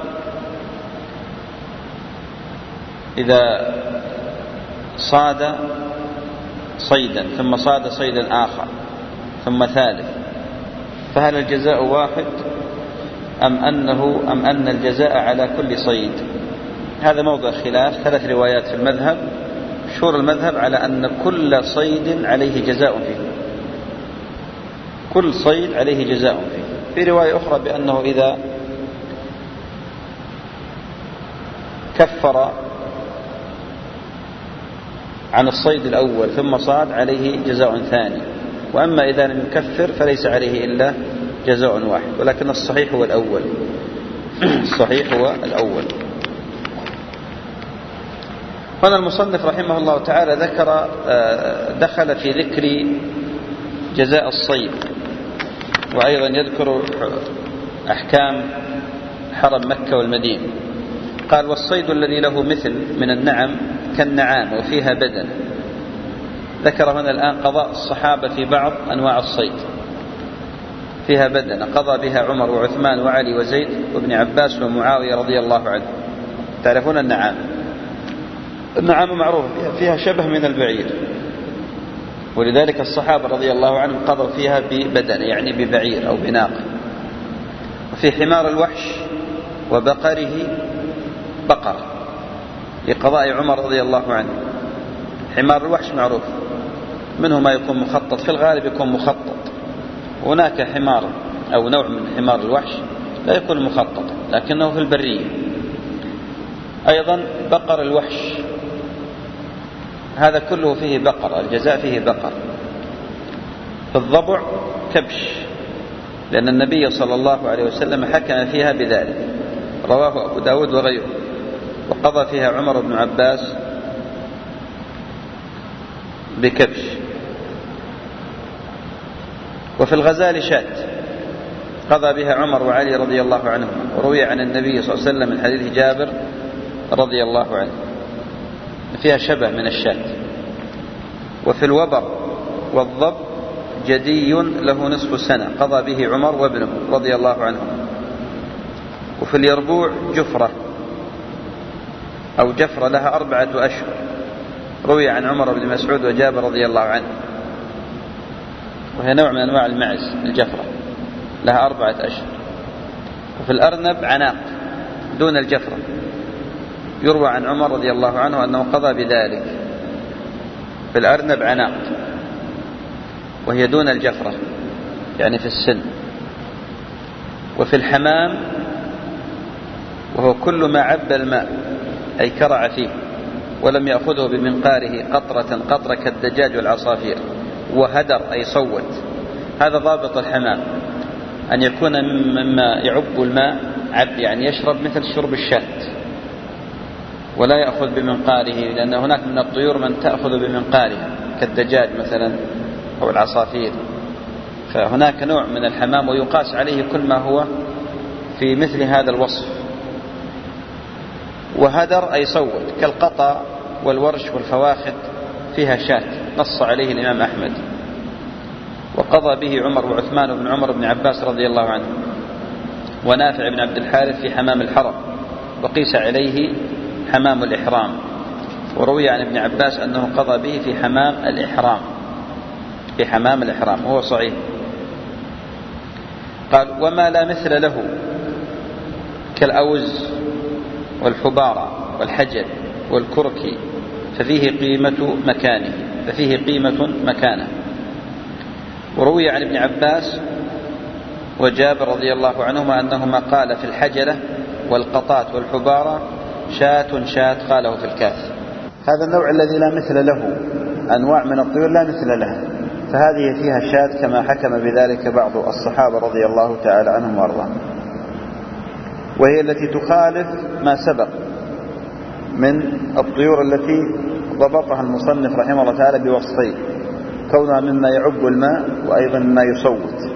إذا صاد صيدا ثم صاد صيدا آخر ثم ثالث، فهل الجزاء واحد أم أنه أم أن الجزاء على كل صيد؟ هذا موضع خلاف، ثلاث روايات في المذهب. مشهور المذهب على أن كل صيد عليه جزاء فيه، كل صيد عليه جزاء فيه. في رواية أخرى بأنه إذا كفر عن الصيد الأول ثم صاد عليه جزاء ثاني، وأما إذا لم يكفر فليس عليه إلا جزاء واحد. ولكن الصحيح هو الأول الصحيح هو الأول. هنا المصنف رحمه الله تعالى ذكر دخل في ذكر جزاء الصيد، وأيضا يذكر أحكام حرم مكة والمدينة. قال: والصيد الذي له مثل من النعم كالنعام وفيها بدن. ذكر هنا الآن قضاء الصحابة في بعض أنواع الصيد. فيها بدن قضى بها عمر وعثمان وعلي وزيد وابن عباس ومعاوية رضي الله عنه. تعرفون النعام؟ النعام معروف فيها شبه من البعير، ولذلك الصحابة رضي الله عنهم قضوا فيها ببدن، يعني ببعير أو بناقة. وفي حمار الوحش وبقره بقر لقضاء عمر رضي الله عنه. حمار الوحش معروف، منه ما يكون مخطط، في الغالب يكون مخطط. هناك حمار أو نوع من حمار الوحش لا يكون مخططا لكنه في البرية. أيضا بقر الوحش هذا كله فيه بقر، الجزاء فيه بقر. في الضبع كبش، لأن النبي صلى الله عليه وسلم حكم فيها بذلك، رواه أبو داود وغيره، وقضى فيها عمر بن عباس بكبش. وفي الغزال شاة قضى بها عمر وعلي رضي الله عنهما، وروي عن النبي صلى الله عليه وسلم من حديث جابر رضي الله عنه فيها شبه من الشاة. وفي الوبر والضب جدي له نصف سنة قضى به عمر وابنه رضي الله عنهم. وفي اليربوع جفرة أو جفرة لها أربعة أشهر، روي عن عمر بن مسعود وجابر رضي الله عنه، وهي نوع من أنواع المعز الجفرة لها أربعة أشهر. وفي الأرنب عناق دون الجفرة، يروى عن عمر رضي الله عنه أنه قضى بذلك. في الأرنب عناق وهي دون الجفرة يعني في السن. وفي الحمام وهو كل ما عب الماء أي كرع فيه ولم يأخذه بمنقاره قطرة قطرة كالدجاج والعصافير، وهدر أي صوت. هذا ضابط الحمام، أن يكون مما يعب الماء عب، يعني يشرب مثل شرب الشاة ولا يأخذ بمنقاره، لأن هناك من الطيور من تأخذ بمنقارها كالدجاج مثلا أو العصافير. فهناك نوع من الحمام ويقاس عليه كل ما هو في مثل هذا الوصف. وهدر أي صوت كالقطا والورش والفواخد فيها شاة، نص عليه الإمام أحمد. وقضى به عمر وعثمان بن عمر بن عباس رضي الله عنه ونافع بن عبد الحارث في حمام الحرم، وقيس عليه حمام الإحرام. وروي عن ابن عباس أنه قضى به في حمام الإحرام، في حمام الإحرام وهو صحيح. قال وما لا مثل له كالأوز والحبارة والحجر والكركي ففيه قيمة مكانه ففيه قيمة مكانه. وروي عن ابن عباس وجابر رضي الله عنهما أنهما قال في الحجلة والقطات والحبارة شاة شاة قاله في الكاف. هذا النوع الذي لا مثل له، أنواع من الطيور لا مثل لها، فهذه فيها شاة كما حكم بذلك بعض الصحابة رضي الله تعالى عنهم وارضاهم، وهي التي تخالف ما سبق من الطيور التي ضبطها المصنف رحمه الله تعالى بوصفين: كونها مما يعب الماء وأيضا مما يصوت.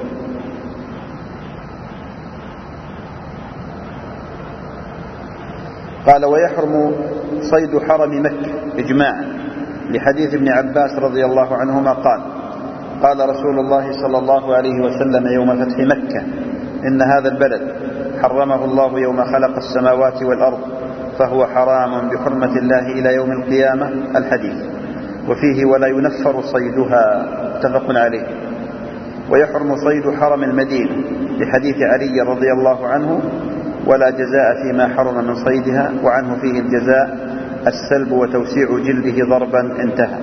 قال ويحرم صيد حرم مكة إجماعا لحديث ابن عباس رضي الله عنهما قال قال رسول الله صلى الله عليه وسلم يوم فتح مكة إن هذا البلد حرمه الله يوم خلق السماوات والأرض فهو حرام بحرمة الله إلى يوم القيامة الحديث. وفيه ولا ينفر صيدها متفق عليه. ويحرم صيد حرم المدينة لحديث علي رضي الله عنه ولا جزاء فيما حرم من صيدها، وعنه فيه الجزاء السلب وتوسيع جلده ضربا انتهى.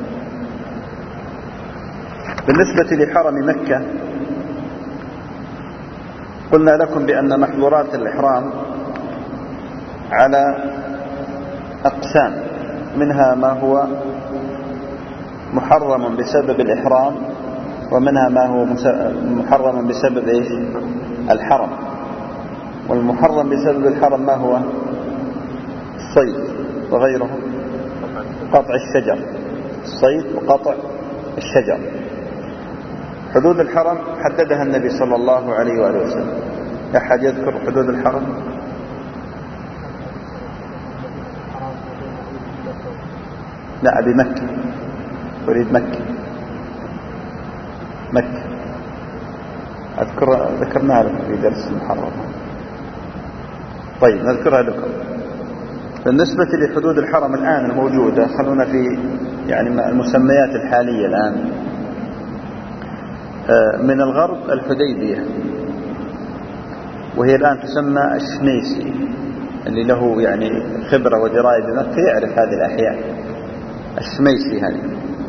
بالنسبة لحرم مكة قلنا لكم بأن محظورات الإحرام على أقسام، منها ما هو محرم بسبب الإحرام، ومنها ما هو محرم بسبب إيش؟ الحرم. والمحرم بسبب الحرم ما هو؟ الصيد وغيره، قطع الشجر، الصيد وقطع الشجر. حدود الحرم حددها النبي صلى الله عليه وآله وسلم. أحد يذكر حدود الحرم؟ لا، بمكة، أريد مكة. مكة أذكر ذكرناها لكم في درس المحرم. طيب نذكرها لكم. بالنسبة لحدود الحرم الآن الموجودة، خلونا في يعني المسميات الحالية الآن. من الغرب الحديبية، وهي الآن تسمى الشميسي، اللي له يعني خبرة ودراية بمكة يعرف هذه الأحياء. الشميسي هذه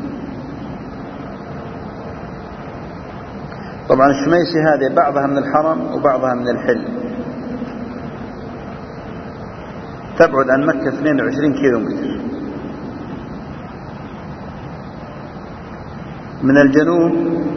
طبعا الشميسي هذه بعضها من الحرم وبعضها من الحل، تبعد عن مكة اثنين وعشرين كيلو متر. من الجنوب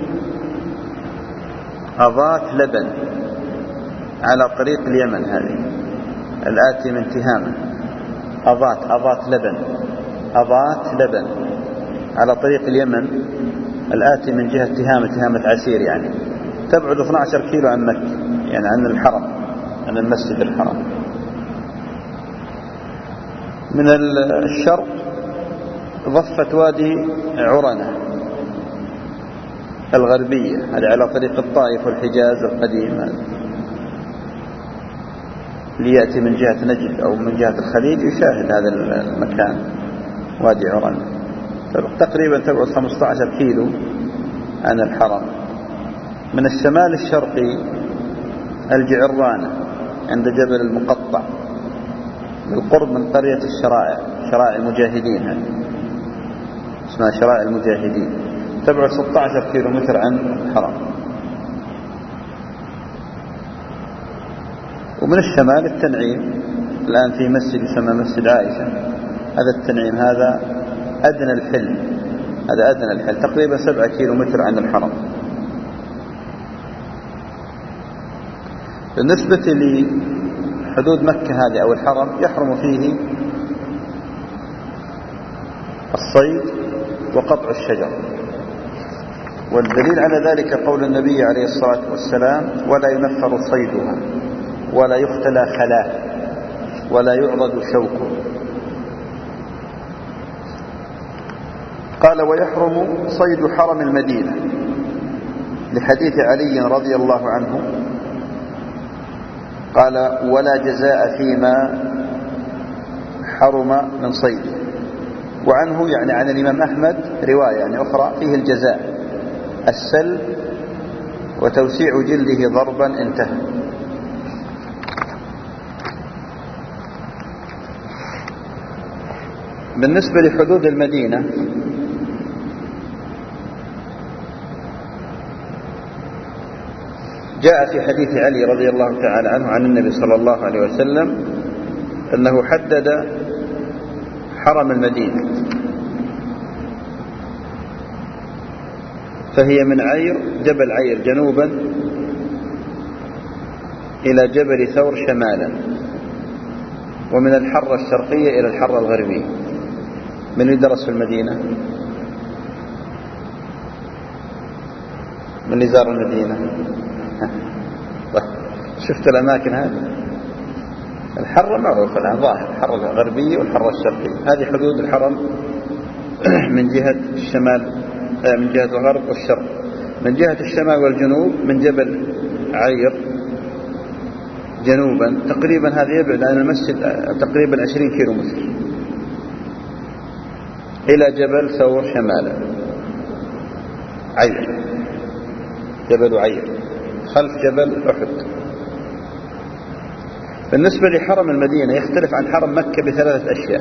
أضات لبن على طريق اليمن، هذه الآتي من تهامة. أضات أضات لبن أضات لبن على طريق اليمن الآتي من جهة تهامة تهامة عسير، يعني تبعد اثني عشر كيلو عن مكة، يعني عن الحرم، عن المسجد الحرام. من الشرق ضفة وادي عرنة الغربية، هذه على طريق الطائف والحجاز القديم، ليأتي من جهة نجد أو من جهة الخليج يشاهد هذا المكان وادي عرنة. تقريبا تبعد خمسة عشر كيلو عن الحرم. من الشمال الشرقي الجعرانة عند جبل المقطع بالقرب من قرية الشرائع، شرائع المجاهدين، هذه اسمها شرائع المجاهدين، تبعد ستة عشر كيلو متر عن الحرم. ومن الشمال التنعيم، الآن في مسجد يسمى مسجد عائشة، هذا التنعيم هذا أدنى الحل، هذا أدنى الحل تقريبا سبعة كيلو متر عن الحرم. بالنسبة لحدود مكة هذه أو الحرم يحرم فيه الصيد وقطع الشجر، والدليل على ذلك قول النبي عليه الصلاة والسلام: ولا ينفر صيدها ولا يختلى خلاه ولا يعضد شوكه. قال: ويحرم صيد حرم المدينة، لحديث علي رضي الله عنه قال: ولا جزاء فيما حرم من صيده. وعنه يعني عن الإمام أحمد رواية يعني أخرى فيه الجزاء: السل وتوسيع جلده ضربا انتهى. بالنسبة لحدود المدينة جاء في حديث علي رضي الله تعالى عنه عن النبي صلى الله عليه وسلم أنه حدد حرم المدينة، فهي من عير جبل عير جنوبا إلى جبل ثور شمالا، ومن الحرة الشرقية إلى الحرة الغربية. من يدرس في المدينة؟ من يزار المدينة؟ شفت الأماكن هذه؟ الحرة معروفة الآن ظاهر، الحرة الغربية والحرة الشرقية، هذه حدود الحرم من جهة الشمال، من جهة الغرب والشرق. من جهة الشمال والجنوب من جبل عير جنوبا تقريبا، هذا يبعد عن المسجد تقريبا عشرين كيلو متر، إلى جبل ثور شمالا، عير، جبل عير خلف جبل أحد. بالنسبة لحرم المدينة يختلف عن حرم مكة بثلاثة أشياء.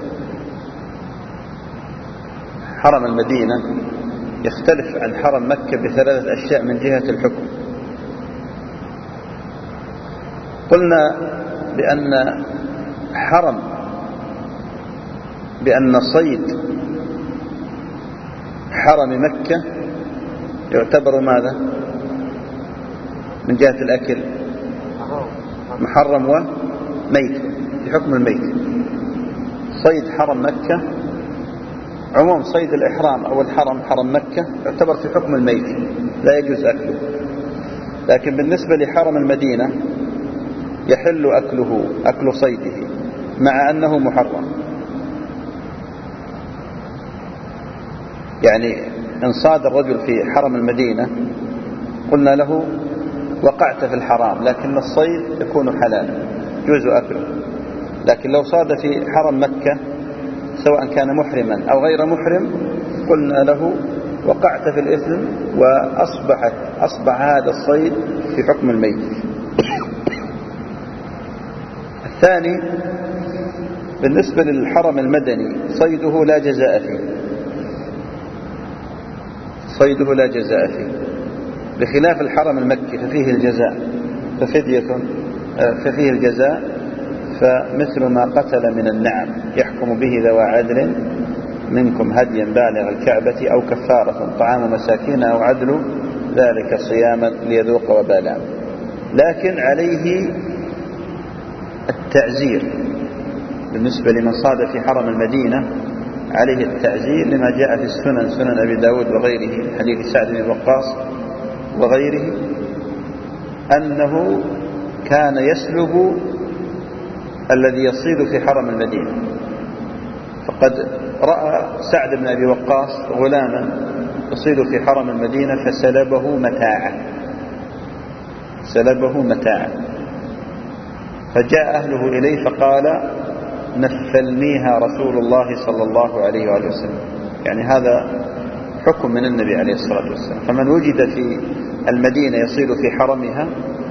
حرم المدينة يختلف عن حرم مكة بثلاثة أشياء من جهة الحكم. قلنا بأن حرم بأن صيد حرم مكة يعتبر ماذا من جهة الأكل؟ محرم وميت بحكم الميت. صيد حرم مكة عموم صيد الإحرام أو الحرم حرم مكة يعتبر في حكم الميت لا يجوز أكله، لكن بالنسبة لحرم المدينة يحل أكله أكل صيده مع أنه محرم. يعني إن صاد الرجل في حرم المدينة قلنا له وقعت في الحرام، لكن الصيد يكون حلالا يجوز أكله. لكن لو صاد في حرم مكة سواء كان محرما أو غير محرم قلنا له وقعت في الإثم وأصبحت أصبح هذا الصيد في حكم الميت. الثاني بالنسبة للحرم المدني صيده لا جزاء فيه، صيده لا جزاء فيه، بخلاف الحرم المكي ففيه الجزاء، ففدية ففيه الجزاء، فمثل ما قتل من النعم يحكم به ذوى عدل منكم هديا بالغ الكعبة أو كفارة طعام مساكين أو عدل ذلك صياما ليذوق وبالا. لكن عليه التعزير بالنسبة لمن صاد في حرم المدينة، عليه التعزير لما جاء في السنن، سنن أبي داود وغيره، حديث سعد بن وقاص وغيره، أنه كان يسلب الذي يصيد في حرم المدينة. فقد رأى سعد بن أبي وقاص غلاما يصيد في حرم المدينة فسلبه متاعا، سلبه متاعا، فجاء أهله إليه فقال نفلنيها رسول الله صلى الله عليه وآله وسلم. يعني هذا حكم من النبي عليه الصلاة والسلام. فمن وجد في المدينة يصيد في حرمها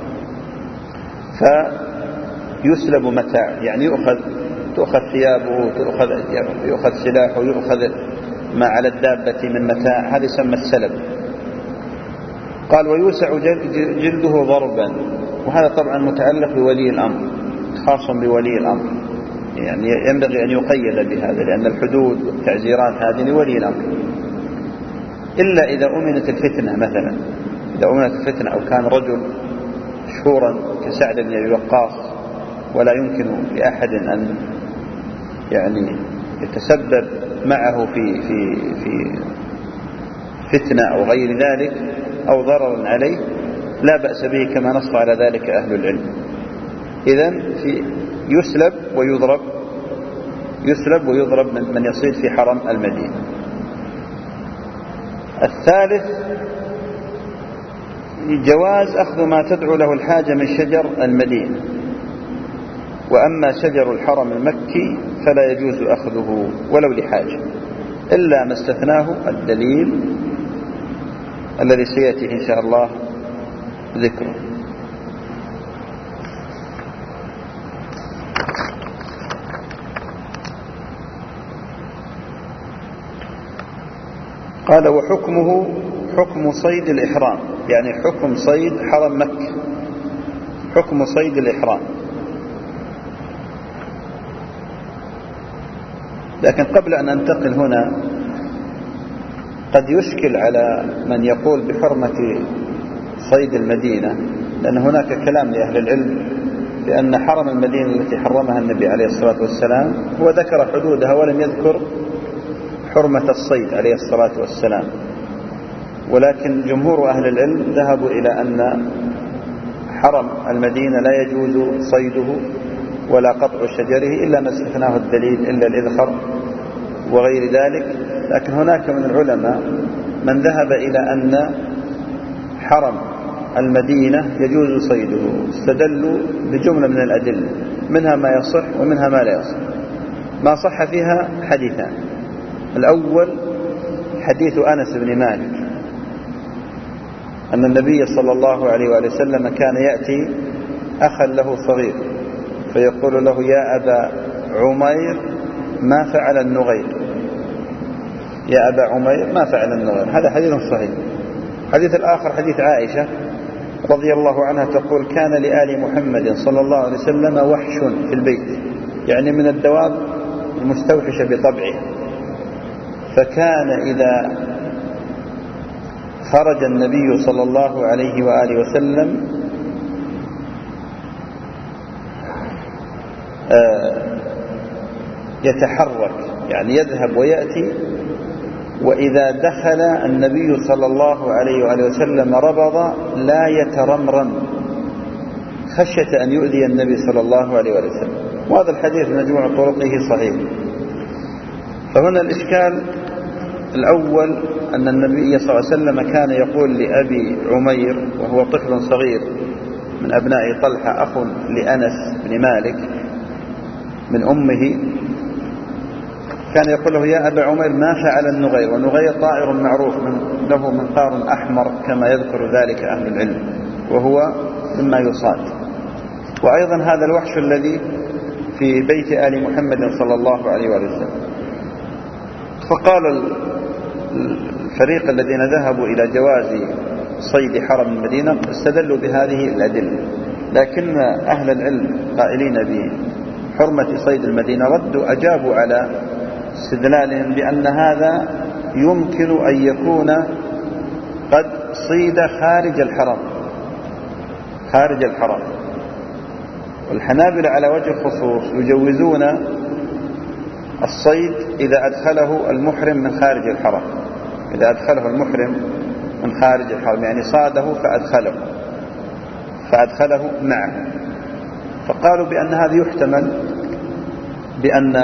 فيسلب متاع، يعني يؤخذ تؤخذ ثيابه، تؤخذ يؤخذ سلاحه، يؤخذ ما على الدابة من متاع، هذا يسمى السلب. قال ويوسع جلده ضربا، وهذا طبعا متعلق بولي الأمر، خاص بولي الأمر، يعني ينبغي أن يقيد بهذا، لأن الحدود والتعزيرات هذه لولي الأمر، إلا إذا أمنت الفتنة مثلا، إذا أمنت الفتنة أو كان رجل مشهورا كسعد بن أبي وقاص ولا يمكن لأحد أن يعني يتسبب معه في في في فتنة أو غير ذلك أو ضرر عليه، لا بأس به كما نص على ذلك أهل العلم. إذن في يسلب ويضرب، يسلب ويضرب من, من يصيد في حرم المدينة. الثالث جواز أخذ ما تدعو له الحاجة من شجر المدينة، وأما شجر الحرم المكي فلا يجوز أخذه ولو لحاجة، إلا ما استثناه الدليل الذي سيأتي إن شاء الله ذكره. قال وحكمه حكم صيد الإحرام، يعني حكم صيد حرم مكة، حكم صيد الإحرام. لكن قبل أن ننتقل هنا قد يشكل على من يقول بحرمة صيد المدينة، لأن هناك كلام لأهل العلم لأن حرم المدينة التي حرمها النبي عليه الصلاة والسلام هو ذكر حدودها ولم يذكر حرمة الصيد عليه الصلاة والسلام. ولكن جمهور أهل العلم ذهبوا إلى أن حرم المدينة لا يجوز صيده ولا قطع شجره إلا ما استثناه الدليل، إلا الإذخر وغير ذلك. لكن هناك من العلماء من ذهب إلى أن حرم المدينة يجوز صيده، استدلوا بجملة من الأدلة، منها ما يصح ومنها ما لا يصح. ما صح فيها حديثان: الأول حديث أنس بن مالك أن النبي صلى الله عليه وآله وسلم كان يأتي أخا له صغير فيقول له يا أبا عمير ما فعل النغير، يا أبا عمير ما فعل النغير. هذا حديث صحيح. حديث الآخر حديث عائشة رضي الله عنها تقول كان لآل محمد صلى الله عليه وسلم وحش في البيت، يعني من الدواب المستوحشة بطبعه، فكان إذا خرج النبي صلى الله عليه وآله وسلم يتحرك، يعني يذهب ويأتي، وإذا دخل النبي صلى الله عليه وآله وسلم ربض لا يترمرم خشية أن يؤذي النبي صلى الله عليه وآله وسلم. وهذا الحديث مجموع طرقه صحيح. فهنا الإشكال الأول أن النبي صلى الله عليه وسلم كان يقول لأبي عمير وهو طفل صغير من أبناء طلحة أخ لأنس بن مالك من أمه كان يقول له يا أبا عمير ما فعل النغير، والنغير طائر معروف من له منقار أحمر كما يذكر ذلك أهل العلم، وهو مما يصاد. وأيضا هذا الوحش الذي في بيت آل محمد صلى الله عليه وسلم. فقال الفريق الذين ذهبوا إلى جواز صيد حرم المدينة استدلوا بهذه الأدلة، لكن أهل العلم قائلين بحرمة صيد المدينة ردوا أجابوا على استدلالهم بأن هذا يمكن أن يكون قد صيد خارج الحرم خارج الحرم والحنابلة على وجه الخصوص يجوزون الصيد إذا أدخله المحرم من خارج الحرم، إذا أدخله المحرم من خارج الحرم، يعني صاده فأدخله فأدخله معه. فقالوا بأن هذا يحتمل بأن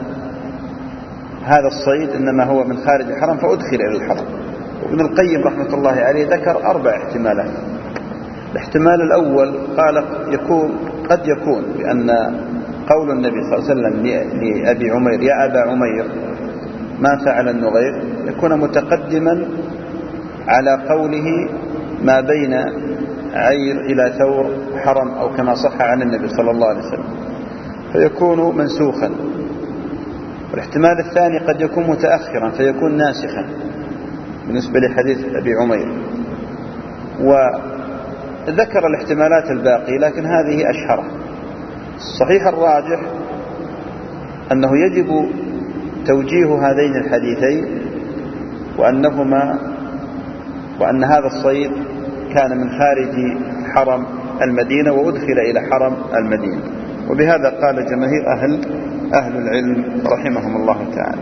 هذا الصيد إنما هو من خارج الحرم فأدخل إلى الحرم. وابن القيم رحمة الله عليه ذكر أربع احتمالات. الاحتمال الأول قال يكون قد يكون بأن قول النبي صلى الله عليه وسلم لأبي عمير يا أبا عمير ما فعل النغير يكون متقدما على قوله ما بين عير إلى ثور حرم، أو كما صح عن النبي صلى الله عليه وسلم، فيكون منسوخا. والاحتمال الثاني قد يكون متأخرا فيكون ناسخا بالنسبة لحديث أبي عمير. وذكر الاحتمالات الباقية لكن هذه أشهر. الصحيح الراجح أنه يجب توجيه هذين الحديثين، وأنهما وأن هذا الصيد كان من خارج حرم المدينة وأدخل إلى حرم المدينة. وبهذا قال جماهير أهل أهل العلم رحمهم الله تعالى.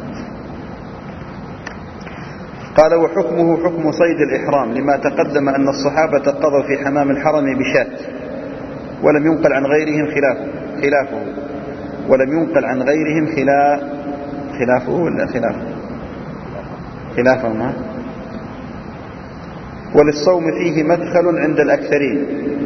قال وحكمه حكم صيد الإحرام، لما تقدم أن الصحابة قضوا في حمام الحرم بشاة، ولم ينقل عن غيرهم خلافه خلافه ولم ينقل عن غيرهم خلاف خلافه ولا خلافه خلافه ما وللصوم فيه مدخل عند الأكثرين.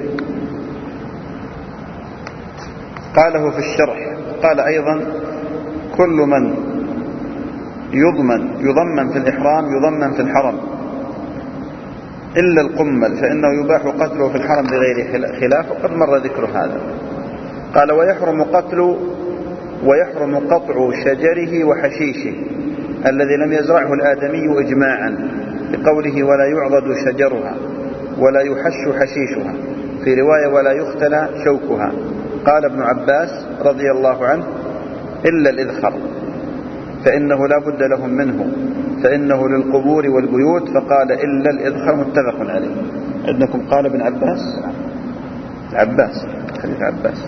قاله في الشرح. قال أيضا كل من يضمن يضمن في الإحرام يضمن في الحرم إلا القمل فإنه يباح قتله في الحرم بغير خلاف، وقد مر ذكر هذا. قال ويحرم قتل ويحرم قطع شجره وحشيشه الذي لم يزرعه الآدمي إجماعا، بقوله ولا يعضد شجرها ولا يحش حشيشها، في رواية ولا يختلى شوكها. قال ابن عباس رضي الله عنه إلا الإذخر فإنه لا بد لهم منه فإنه للقبور والبيوت، فقال إلا الإذخر متفق عليه. عندكم قال ابن عباس العباس خليفة عباس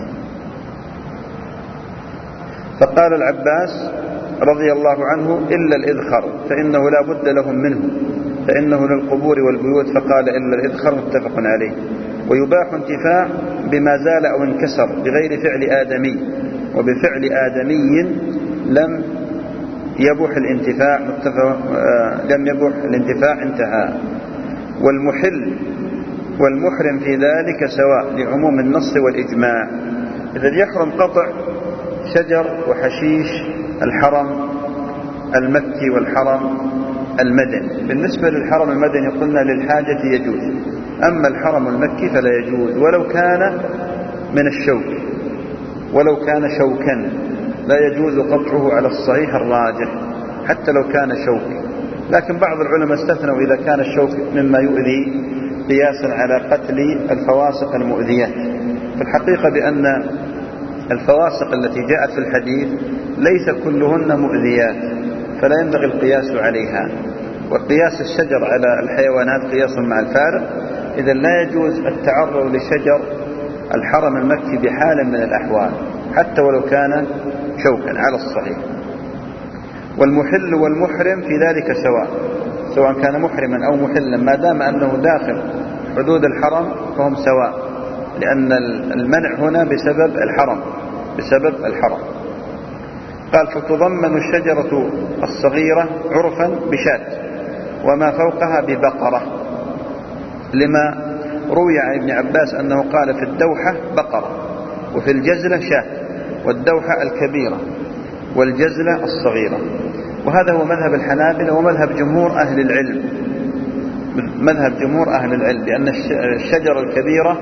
فقال العباس رضي الله عنه إلا الإذخر فإنه لا بد لهم منه فإنه للقبور والبيوت، فقال إلا الإذخر متفق عليه. ويباح انتفاع بما زال أو انكسر بغير فعل آدمي، وبفعل آدمي لم يبوح الانتفاع متفق آه لم يبوح الانتفاع انتهى. والمحل والمحرم في ذلك سواء لعموم النص والإجماع. إذا يحرم قطع شجر وحشيش الحرم المكي والحرم المدني. بالنسبة للحرم المدني قلنا للحاجة يجوز، أما الحرم المكي فلا يجوز ولو كان من الشوك ولو كان شوكا لا يجوز قطعه على الصحيح الراجح حتى لو كان شوك. لكن بعض العلماء استثنوا إذا كان الشوك مما يؤذي قياسا على قتل الفواسق المؤذيات. في الحقيقة بأن الفواسق التي جاءت في الحديث ليس كلهن مؤذيات، فلا ينبغي القياس عليها. وقياس الشجر على الحيوانات قياس مع الفارق. إذا لا يجوز التعرض لشجر الحرم المكي بحال من الأحوال حتى ولو كان شوكا على الصحيح. والمحل والمحرم في ذلك سواء، سواء كان محرما أو محلا ما دام أنه داخل حدود الحرم فهم سواء، لأن المنع هنا بسبب الحرم بسبب الحرم. قال فتضمن الشجرة الصغيرة عرفا بشاة وما فوقها ببقرة، لما روي عن ابن عباس أنه قال في الدوحة بقرة وفي الجزلة شاة، والدوحة الكبيرة والجزلة الصغيرة. وهذا هو مذهب الحنابلة ومذهب جمهور أهل العلم، مذهب جمهور أهل العلم، لأن الشجرة الكبيرة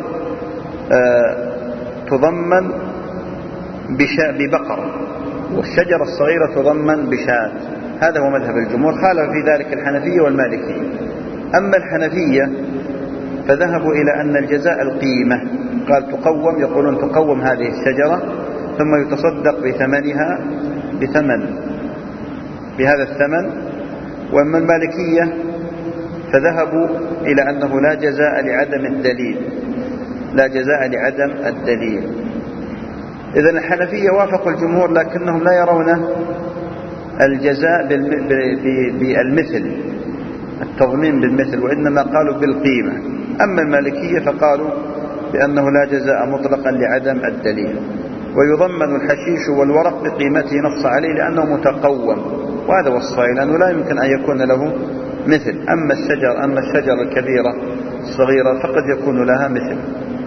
تضمن ببقرة والشجرة الصغيرة تضمن بشاة. هذا هو مذهب الجمهور، خالف في ذلك الحنفية والمالكية. أما الحنفية فذهبوا إلى أن الجزاء القيمة، قال تقوم، يقولون تقوم هذه الشجرة ثم يتصدق بثمنها بثمن بهذا الثمن. وأما المالكية فذهبوا إلى أنه لا جزاء لعدم الدليل، لا جزاء لعدم الدليل. إذن الحنفية وافقوا الجمهور لكنهم لا يرون الجزاء بالمثل، التضمين بالمثل، وإنما قالوا بالقيمة. أما المالكية فقالوا بأنه لا جزاء مطلقا لعدم الدليل، ويضمن الحشيش والورق بقيمته نص عليه لأنه متقوم، وهذا هو الصحيح، لأنه لا يمكن أن يكون له مثل. أما الشجر أما الشجرة الكبيرة الصغيرة فقد يكون لها مثل.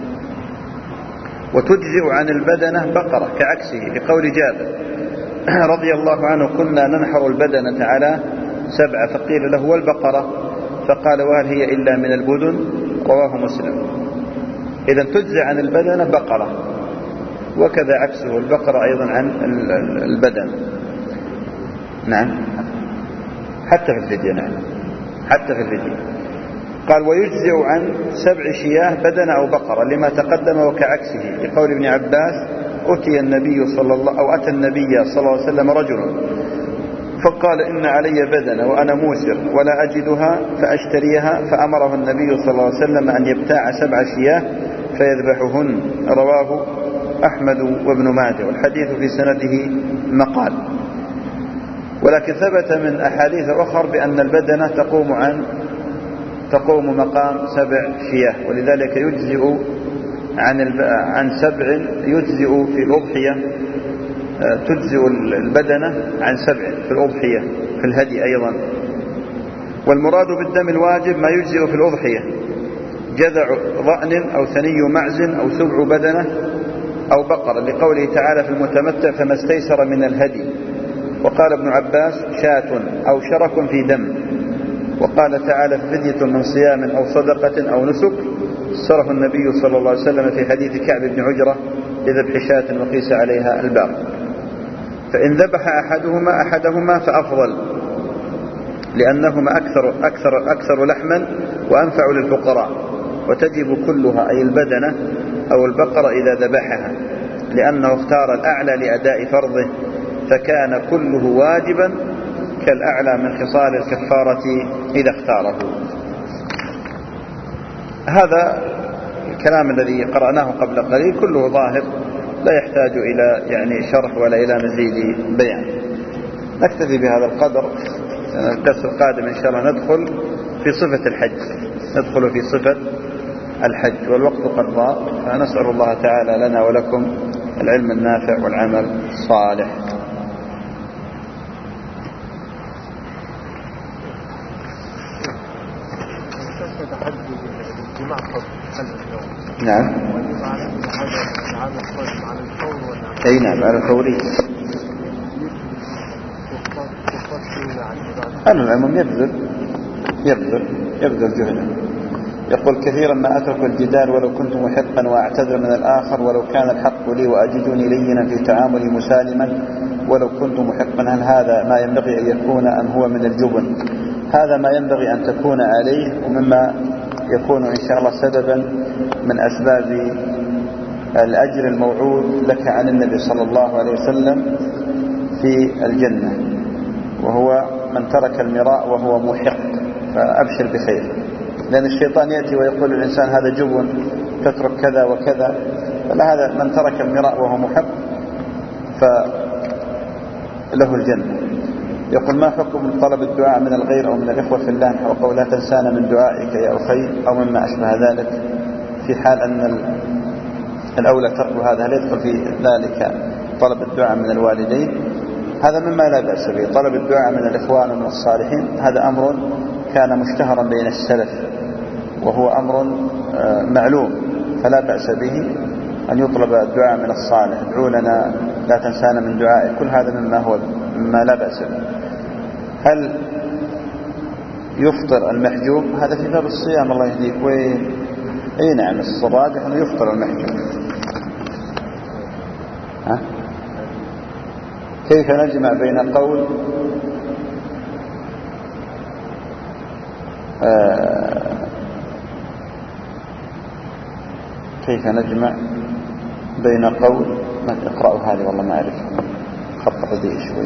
وتجزئ عن البدنة بقرة كعكسه لقول جابر رضي الله عنه كنا ننحر البدنة على سبعة فقيل له والبقرة؟ فقال وهل هي إلا من البدن؟ رواه مسلم. إذن تجزئ عن البدنة بقرة، وكذا عكسه البقرة أيضا عن البدن. نعم، حتى في الفدية. نعم، حتى في الفدية. قال ويجزئ عن سبع شياه بدنة أو بقرة لما تقدم وكعكسه لقول ابن عباس أتي النبي صلى الله أو أتى النبي صلى الله عليه وسلم رجل فقال إن علي بدنة وأنا موسر ولا أجدها فأشتريها، فأمره النبي صلى الله عليه وسلم أن يبتاع سبع شياه فيذبحهن. رواه أحمد وابن ماجه، والحديث في سنده مقال، ولكن ثبت من أحاديث أخر بأن البدنة تقوم عن تقوم مقام سبع شياه، ولذلك يجزئ عن عن سبع يجزئ في الأضحية، تجزئ البدنة عن سبع في الأضحية في الهدي أيضا. والمراد بالدم الواجب ما يجزئ في الأضحية جذع ضأن أو ثني معز أو سبع بدنة أو بقرة لقوله تعالى في المتمتع فما استيسر من الهدي. وقال ابن عباس شاة أو شرك في دم. وقال تعالى فدية من صيام أو صدقة أو نسك، صرف النبي صلى الله عليه وسلم في حديث كعب بن عجرة لذبح شاة وقيس عليها الباق. فإن ذبح أحدهما أحدهما فأفضل لأنهما أكثر, أكثر, أكثر لحما وأنفع للفقراء، وتجب كلها أي البدنة أو البقرة إذا ذبحها، لأنه اختار الأعلى لأداء فرضه، فكان كله واجبا كالأعلى من خصال الكفارة إذا اختاره. هذا الكلام الذي قرأناه قبل قليل كله ظاهر لا يحتاج إلى يعني شرح ولا إلى مزيد بيان. نكتفي بهذا القدر. الدرس القادم إن شاء الله ندخل في صفة الحج، ندخل في صفة الحج، والوقت قد ضاق، فنسأل الله تعالى لنا ولكم العلم النافع والعمل الصالح. نعم. أي نعم على الفوري. أنا العموم يبذل يبذل يبذل جهدا. يقول كثيرا ما أترك الجدال ولو كنت محقا وأعتذر من الآخر ولو كان الحق لي وأجدني لينا في تعاملي مسالما ولو كنت محقا. هل هذا ما ينبغي أن يكون أم هو من الجبن؟ هذا ما ينبغي أن تكون عليه، ومما يكون إن شاء الله سببا من أسباب الأجر الموعود لك عن النبي صلى الله عليه وسلم في الجنة، وهو من ترك المراء وهو محق، فأبشر بخير. لأن الشيطان يأتي ويقول للإنسان هذا جبن تترك كذا وكذا، فلا، هذا من ترك المراء وهو محق فله الجنة. يقول ما حكم طلب الدعاء من الغير أو من الإخوة في الله وقول لا تنسانا من دعائك يا أخي أو مما أشبه ذلك، في حال أن الأولى ترك هذا؟ هل يدخل في ذلك طلب الدعاء من الوالدين؟ هذا مما لا بأس به. طلب الدعاء من الإخوان ومن الصالحين هذا أمر كان مشتهرا بين السلف، وهو أمر معلوم، فلا بأس به أن يطلب الدعاء من الصالح. ادعوا لنا لا تنسانا من دعائك، كل هذا مما هو مما لا بأس به. هل يفطر المحجوم؟ هذا في باب الصيام الله يهديك. وين؟ اي نعم، الراجح انه يفطر المحجوم. ها؟ كيف نجمع بين قول آه كيف نجمع بين قول ما اقرأوا هذه والله ما أعرف، خط رديء شوي.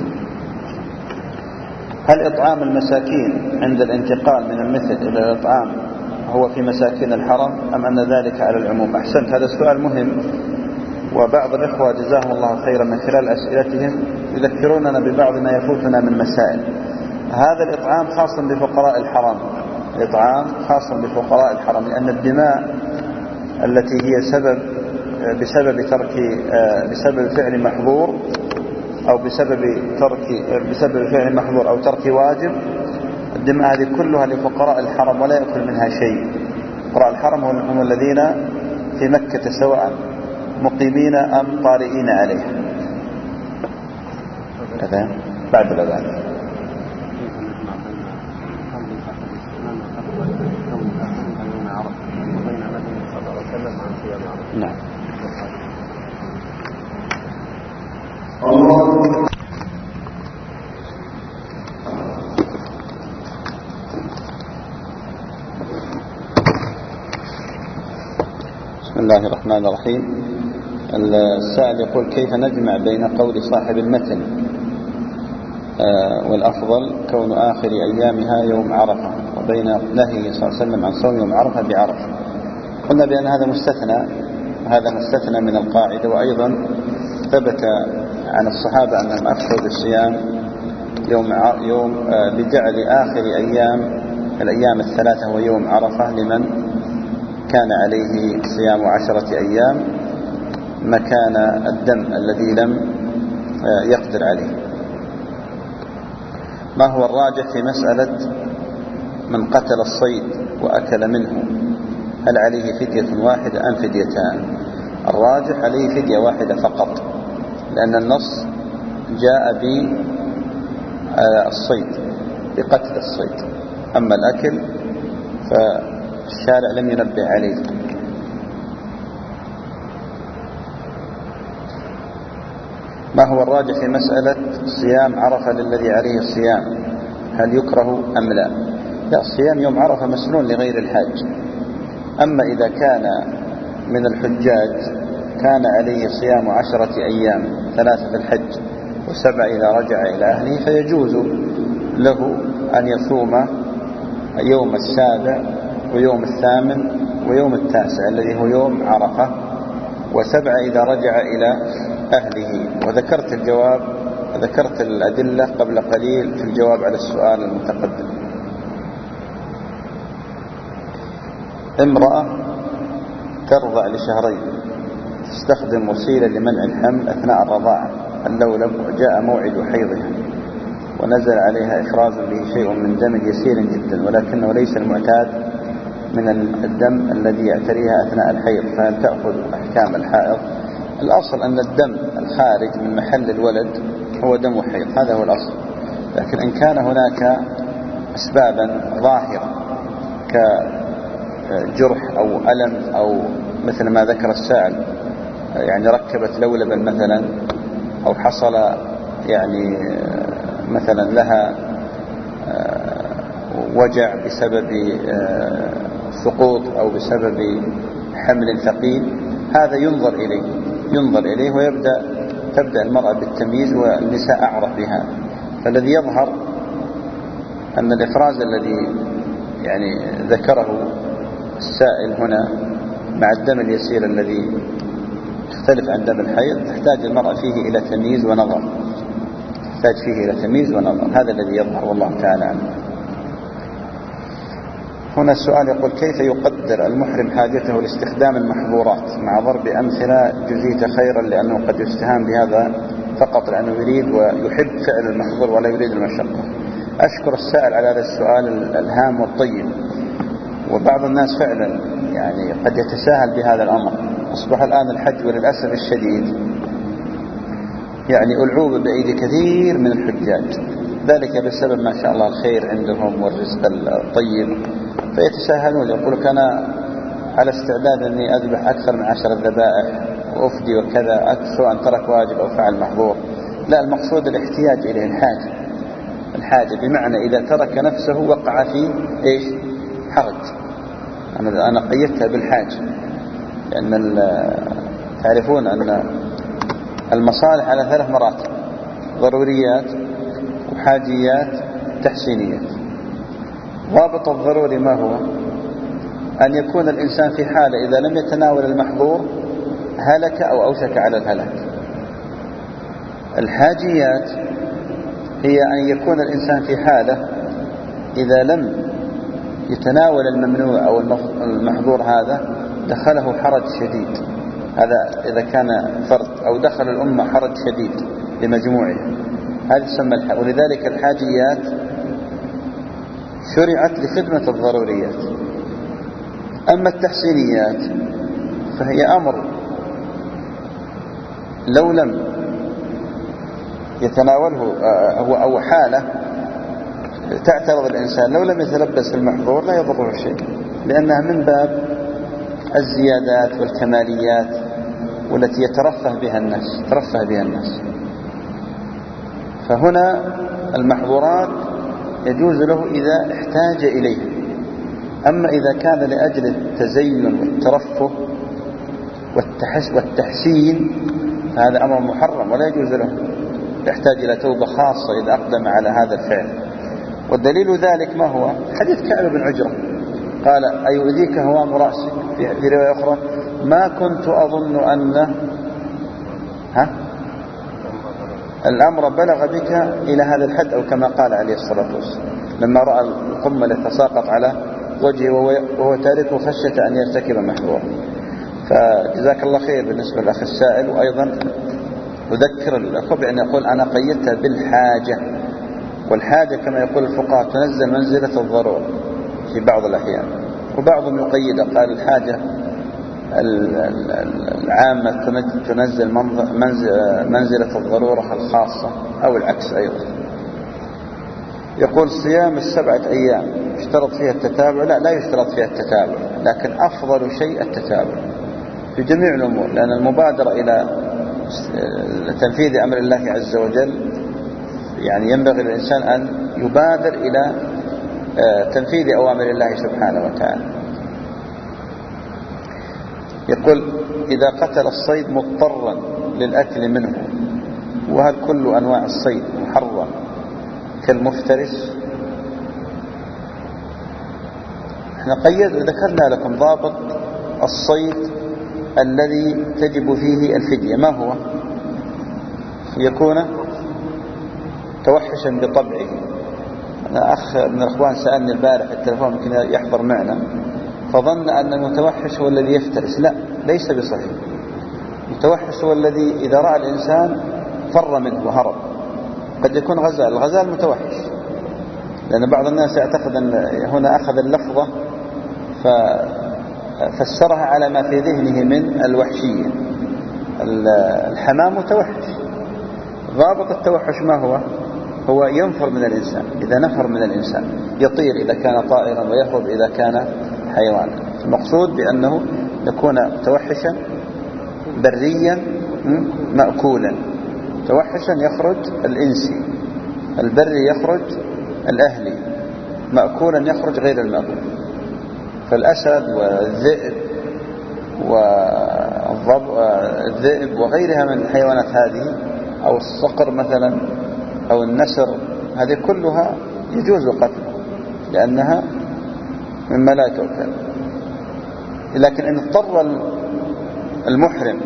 هل إطعام المساكين عند الانتقال من المثل إلى الإطعام هو في مساكين الحرم أم أن ذلك على العموم؟ أحسنت، هذا السؤال مهم، وبعض الإخوة جزاهم الله خيرا من خلال أسئلتهم يذكروننا ببعض ما يفوتنا من مسائل. هذا الإطعام خاص بفقراء الحرم، الإطعام خاص بفقراء الحرم، لأن الدماء التي هي سبب بسبب ترك بسبب فعل محظور أو بسبب ترك بسبب فعل محظور أو ترك واجب، الدماء هذه كلها لفقراء الحرم ولا يأكل منها شيء. فقراء الحرم هم الذين في مكة سواء مقيمين أم طارئين عليها. كذا بعد الأذان. نعم. بسم الله الرحمن الرحيم. السائل يقول كيف نجمع بين قول صاحب المتن آه والأفضل كون آخر أيامها يوم عرفة وبين نهيه صلى الله عليه وسلم عن صوم يوم عرفة بعرفة؟ قلنا بأن هذا مستثنى، هذا مستثنى من القاعدة، وأيضا ثبت عن الصحابة أنهم أفتوا بالصيام يوم يوم آه بجعل آخر أيام الأيام الثلاثة هو يوم عرفة لمن كان عليه صيام عشرة أيام مكان الدم الذي لم يقدر عليه. ما هو الراجح في مسألة من قتل الصيد وأكل منه؟ هل عليه فدية واحدة أم فديتان؟ الراجح عليه فدية واحدة فقط، لأن النص جاء بالصيد بقتل الصيد، أما الأكل فالشارع لم ينبه عليه. ما هو الراجح في مسألة صيام عرفة للذي عليه الصيام؟ هل يكره أم لا؟ لا، صيام يوم عرفة مسنون لغير الحاج. أما إذا كان من الحجاج كان عليه صيام عشرة أيام، ثلاثة في الحج وسبع إذا رجع إلى أهله، فيجوز له أن يصوم يوم السابع ويوم الثامن ويوم التاسع الذي هو يوم عرفة، وسبع إذا رجع إلى أهله. وذكرت الجواب ذكرت الأدلة قبل قليل في الجواب على السؤال المتقدم. امرأة ترضع لشهرين تستخدم وسيلة لمنع الحمل أثناء الرضاعة اللولب، وجاء موعد حيضها ونزل عليها إفراز به شيء من دم يسير جدا، ولكنه ليس المعتاد من الدم الذي يعتريها أثناء الحيض، فهل تأخذ أحكام الحائض؟ الأصل أن الدم الخارج من محل الولد هو دم حيض، هذا هو الأصل. لكن إن كان هناك أسبابا ظاهرة كجرح أو ألم أو مثل ما ذكر السائل، يعني ركبت لولبا مثلا، أو حصل يعني مثلا لها وجع بسبب سقوط أو بسبب حمل ثقيل، هذا ينظر إليه ينظر إليه ويبدأ تبدأ المرأة بالتمييز، والنساء أعرف بها. فالذي يظهر أن الإفراز الذي يعني ذكره السائل هنا مع الدم اليسير الذي يختلف عن دم الحيض، تحتاج المرأة فيه إلى تمييز ونظر تحتاج فيه إلى تمييز ونظر هذا الذي يظهر والله تعالى عنه. هنا السؤال يقول كيف يقدر المحرم حاجته لاستخدام المحظورات مع ضرب أمثلة جزيت خيرا، لأنه قد يستهان بهذا فقط لأنه يريد ويحب فعل المحظور ولا يريد المشقة. أشكر السائل على هذا السؤال الهام والطيب، وبعض الناس فعلا يعني قد يتساهل بهذا الأمر. أصبح الآن الحج وللأسف الشديد يعني ألعوب بأيدي كثير من الحجاج، ذلك بسبب ما شاء الله الخير عندهم والرزق الطيب، فيتساهلون. يقول لك أنا على استعداد أني أذبح أكثر من عشر ذبائح وأفدي وكذا، سواء ترك واجب أو فعل محظور. لا، المقصود الاحتياج إليه، الحاجة. الحاجة بمعنى إذا ترك نفسه وقع في إيش؟ حرج. أنا أنا قيدتها بالحاجة، لأن تعرفون أن المصالح على ثلاث مراتب: ضروريات وحاجيات تحسينيات. ضابط الضروري ما هو؟ أن يكون الإنسان في حالة إذا لم يتناول المحظور هلك أو أوشك على الهلاك. الحاجيات هي أن يكون الإنسان في حالة إذا لم يتناول الممنوع أو المحظور هذا دخله حرج شديد، هذا إذا كان فرد، أو دخل الأمة حرج شديد لمجموعها، هذا يسمى الحاجة. ولذلك الحاجيات شرعت لخدمة الضروريات. أما التحسينيات فهي أمر لو لم يتناوله هو أو حالة تعترض الإنسان لو لم يتلبس المحظور لا يضره شيء، لأنها من باب الزيادات والكماليات والتي يترفه بها الناس ترفه بها الناس. فهنا المحظورات يجوز له إذا احتاج إليها. أما إذا كان لأجل التزين والترفه والتحسين فهذا أمر محرم ولا يجوز له، يحتاج إلى توبة خاصة إذا أقدم على هذا الفعل. والدليل ذلك ما هو؟ حديث كعب بن عجرة قال: أيؤذيك هوام رأسك؟ في رواية أخرى: ما كنت أظن أن ها الأمر بلغ بك إلى هذا الحد، أو كما قال عليه الصلاة والسلام لما رأى القمة تتساقط على وجهه وهو تارك خشية أن يرتكب محظورا. فجزاك الله خير بالنسبة للأخ السائل. وأيضا أذكر الأخوة بأن يقول أنا قيدتها بالحاجة، والحاجة كما يقول الفقهاء تنزل منزلة الضرورة في بعض الأحيان، وبعضهم يقيد قال الحاجة العامة تنزل منزلة الضرورة الخاصة، أو العكس أيضا. يقول صيام السبعة أيام يشترط فيها التتابع؟ لا، لا يشترط فيها التتابع، لكن أفضل شيء التتابع في جميع الأمور، لأن المبادرة إلى تنفيذ أمر الله عز وجل يعني ينبغي للإنسان أن يبادر إلى تنفيذ أوامر الله سبحانه وتعالى. يقول: إذا قتل الصيد مضطرا للأكل منه، وهل كل أنواع الصيد محرم كالمفترس؟ احنا قيد ذكرنا لكم ضابط الصيد الذي تجب فيه الفدية. ما هو؟ يكون توحشا بطبعه. أنا أخ من الأخوان سألني البارح التلفون، يمكن يحضر معنا، فظن أن المتوحش هو الذي يفترس. لا، ليس بصحيح. المتوحش هو الذي إذا رأى الإنسان فر منه وهرب. قد يكون غزال، الغزال متوحش، لأن بعض الناس يعتقد أن هنا أخذ اللفظة ففسرها على ما في ذهنه من الوحشية. الحمام متوحش. ضابط التوحش ما هو؟ هو ينفر من الإنسان. إذا نفر من الإنسان يطير إذا كان طائرا، ويهرب إذا كان حيوانا. المقصود بأنه يكون متوحشا بريا مأكولا. توحشا يخرج الإنسي، البري يخرج الأهلي، مأكولا يخرج غير المأكول. فالأسد والذئب والذئب وغيرها من الحيوانات هذه، أو الصقر مثلا، أو النسر، هذه كلها يجوز قتلها لأنها مما لا تؤكل. لكن إن اضطر المحرم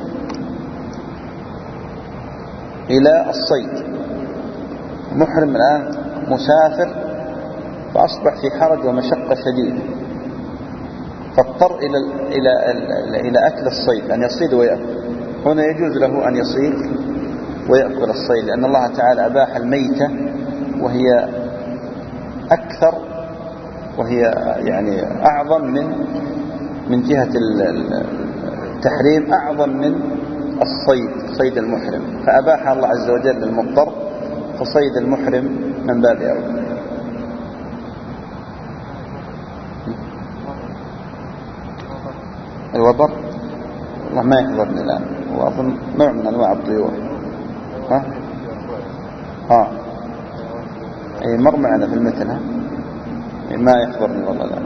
إلى الصيد، محرم الآن مسافر فأصبح في حرج ومشقة شديدة، فاضطر إلى إلى إلى أكل الصيد، أن يصيد ويأكل. هنا يجوز له أن يصيد ويأكل الصيد، لأن الله تعالى أباح الميتة، وهي أكثر وهي يعني أعظم من من جهة التحريم، أعظم من الصيد صيد المحرم، فأباح الله عز وجل للمضطر، فصيد المحرم من باب أولى. الوبر والله ما يحضرني الآن، وأظن نوع من أنواع الطيور. ها ها أي مر معنا في المثل. ها ما يحضرني والله الآن.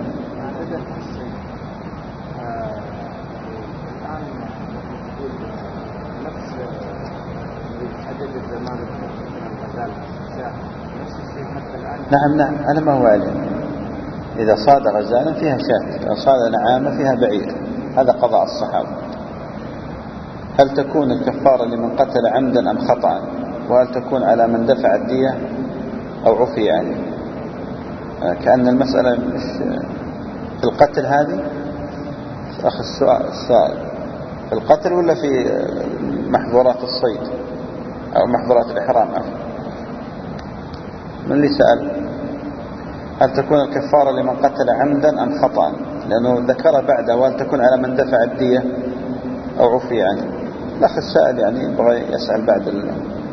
نعم نعم على ما هو عليه. إذا صاد غزالا فيها شاة، إذا صاد نعامة فيها بعير، هذا قضاء الصحابة. هل تكون الكفارة لمن قتل عمدا أم خطأ؟ وهل تكون على من دفع الدية أو عفي عنه؟ كأن المسألة مش في القتل هذه أخي السؤال السائل، في القتل ولا في محظورات الصيد أو محظورات الإحرام؟ من اللي سأل؟ هل تكون الكفارة لمن قتل عمدا أم خطأ؟ لأنه ذكر بعده وهل تكون على من دفع الدية أو عفي عنه. الأخ السائل يعني يبغى يسأل بعد ال...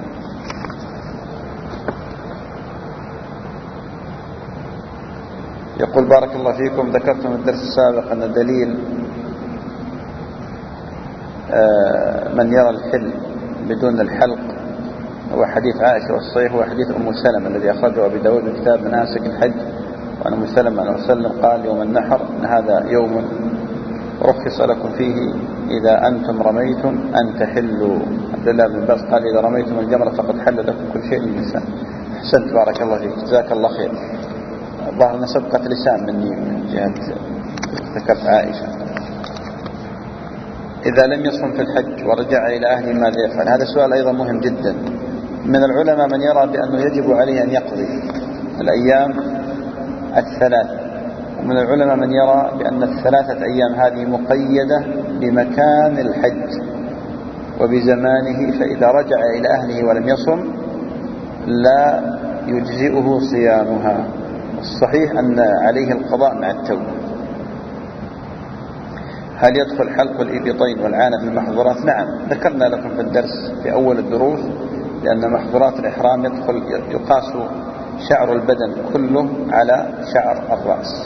يقول بارك الله فيكم، ذكرتم في الدرس السابق أن دليل من يرى الحل بدون الحلق هو حديث عائشة، والصحيح هو حديث أم سلمة الذي أخرجه أبي داود من كتاب مناسك الحج، وأن أم سلمة عليه وسلم قال يوم النحر إن هذا يوم رخص لكم فيه إذا أنتم رميتم أن تحلوا. عبد الله بن عباس قال إذا رميتم الجمرة فقد حل لكم كل شيء من النساء. أحسنت بارك الله فيك، جزاك الله خير. ظهرنا سبقة لسان مني من جهة ذكرت عائشة. إذا لم يصم في الحج ورجع إلى أهله ماذا يفعل؟ هذا سؤال أيضا مهم جدا. من العلماء من يرى بأنه يجب عليه أن يقضي الأيام الثلاث، ومن العلماء من يرى بأن الثلاثة أيام هذه مقيدة بمكان الحج وبزمانه، فإذا رجع إلى أهله ولم يصم لا يجزئه صيامها. الصحيح أن عليه القضاء مع التوبة. هل يدخل حلق الإبطين والعانة في المحظورات؟ نعم، ذكرنا لكم في الدرس في أول الدروس لأن محظورات الإحرام يدخل يقاس شعر البدن كله على شعر الرأس.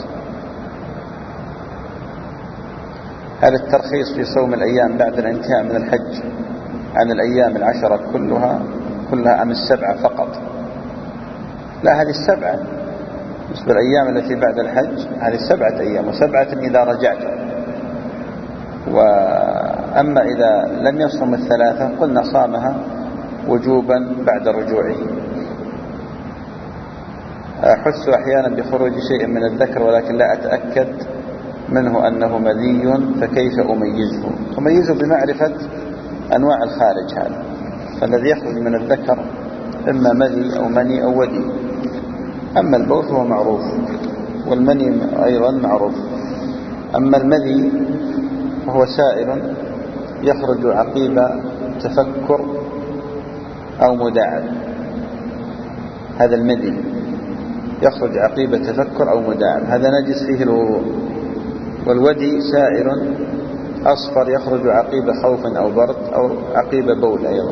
هل الترخيص في صوم الأيام بعد الانتهاء من الحج عن الأيام العشرة كلها كلها أم السبعة فقط؟ لا، هذه السبعة بالنسبة الأيام التي بعد الحج، هذه سبعة أيام، وسبعة إذا رجعت. وأما إذا لم يصم الثلاثة قلنا صامها وجوبا بعد رجوعه. أحس أحيانا بخروج شيء من الذكر ولكن لا أتأكد منه أنه مذي، فكيف أميزه؟ أميزه بمعرفة أنواع الخارج هذا. فالذي يخرج من الذكر إما مذي أو مني أو ودي. أما البول هو معروف، والمني أيضا معروف. أما المذي وهو سائل يخرج عقيب تفكر أو مداعب، هذا المذي يخرج عقيب تفكر أو مداعب، هذا نجس فيه الوضوء. والودي سائل أصفر يخرج عقيب خوف أو برد أو عقيب بول أيضا.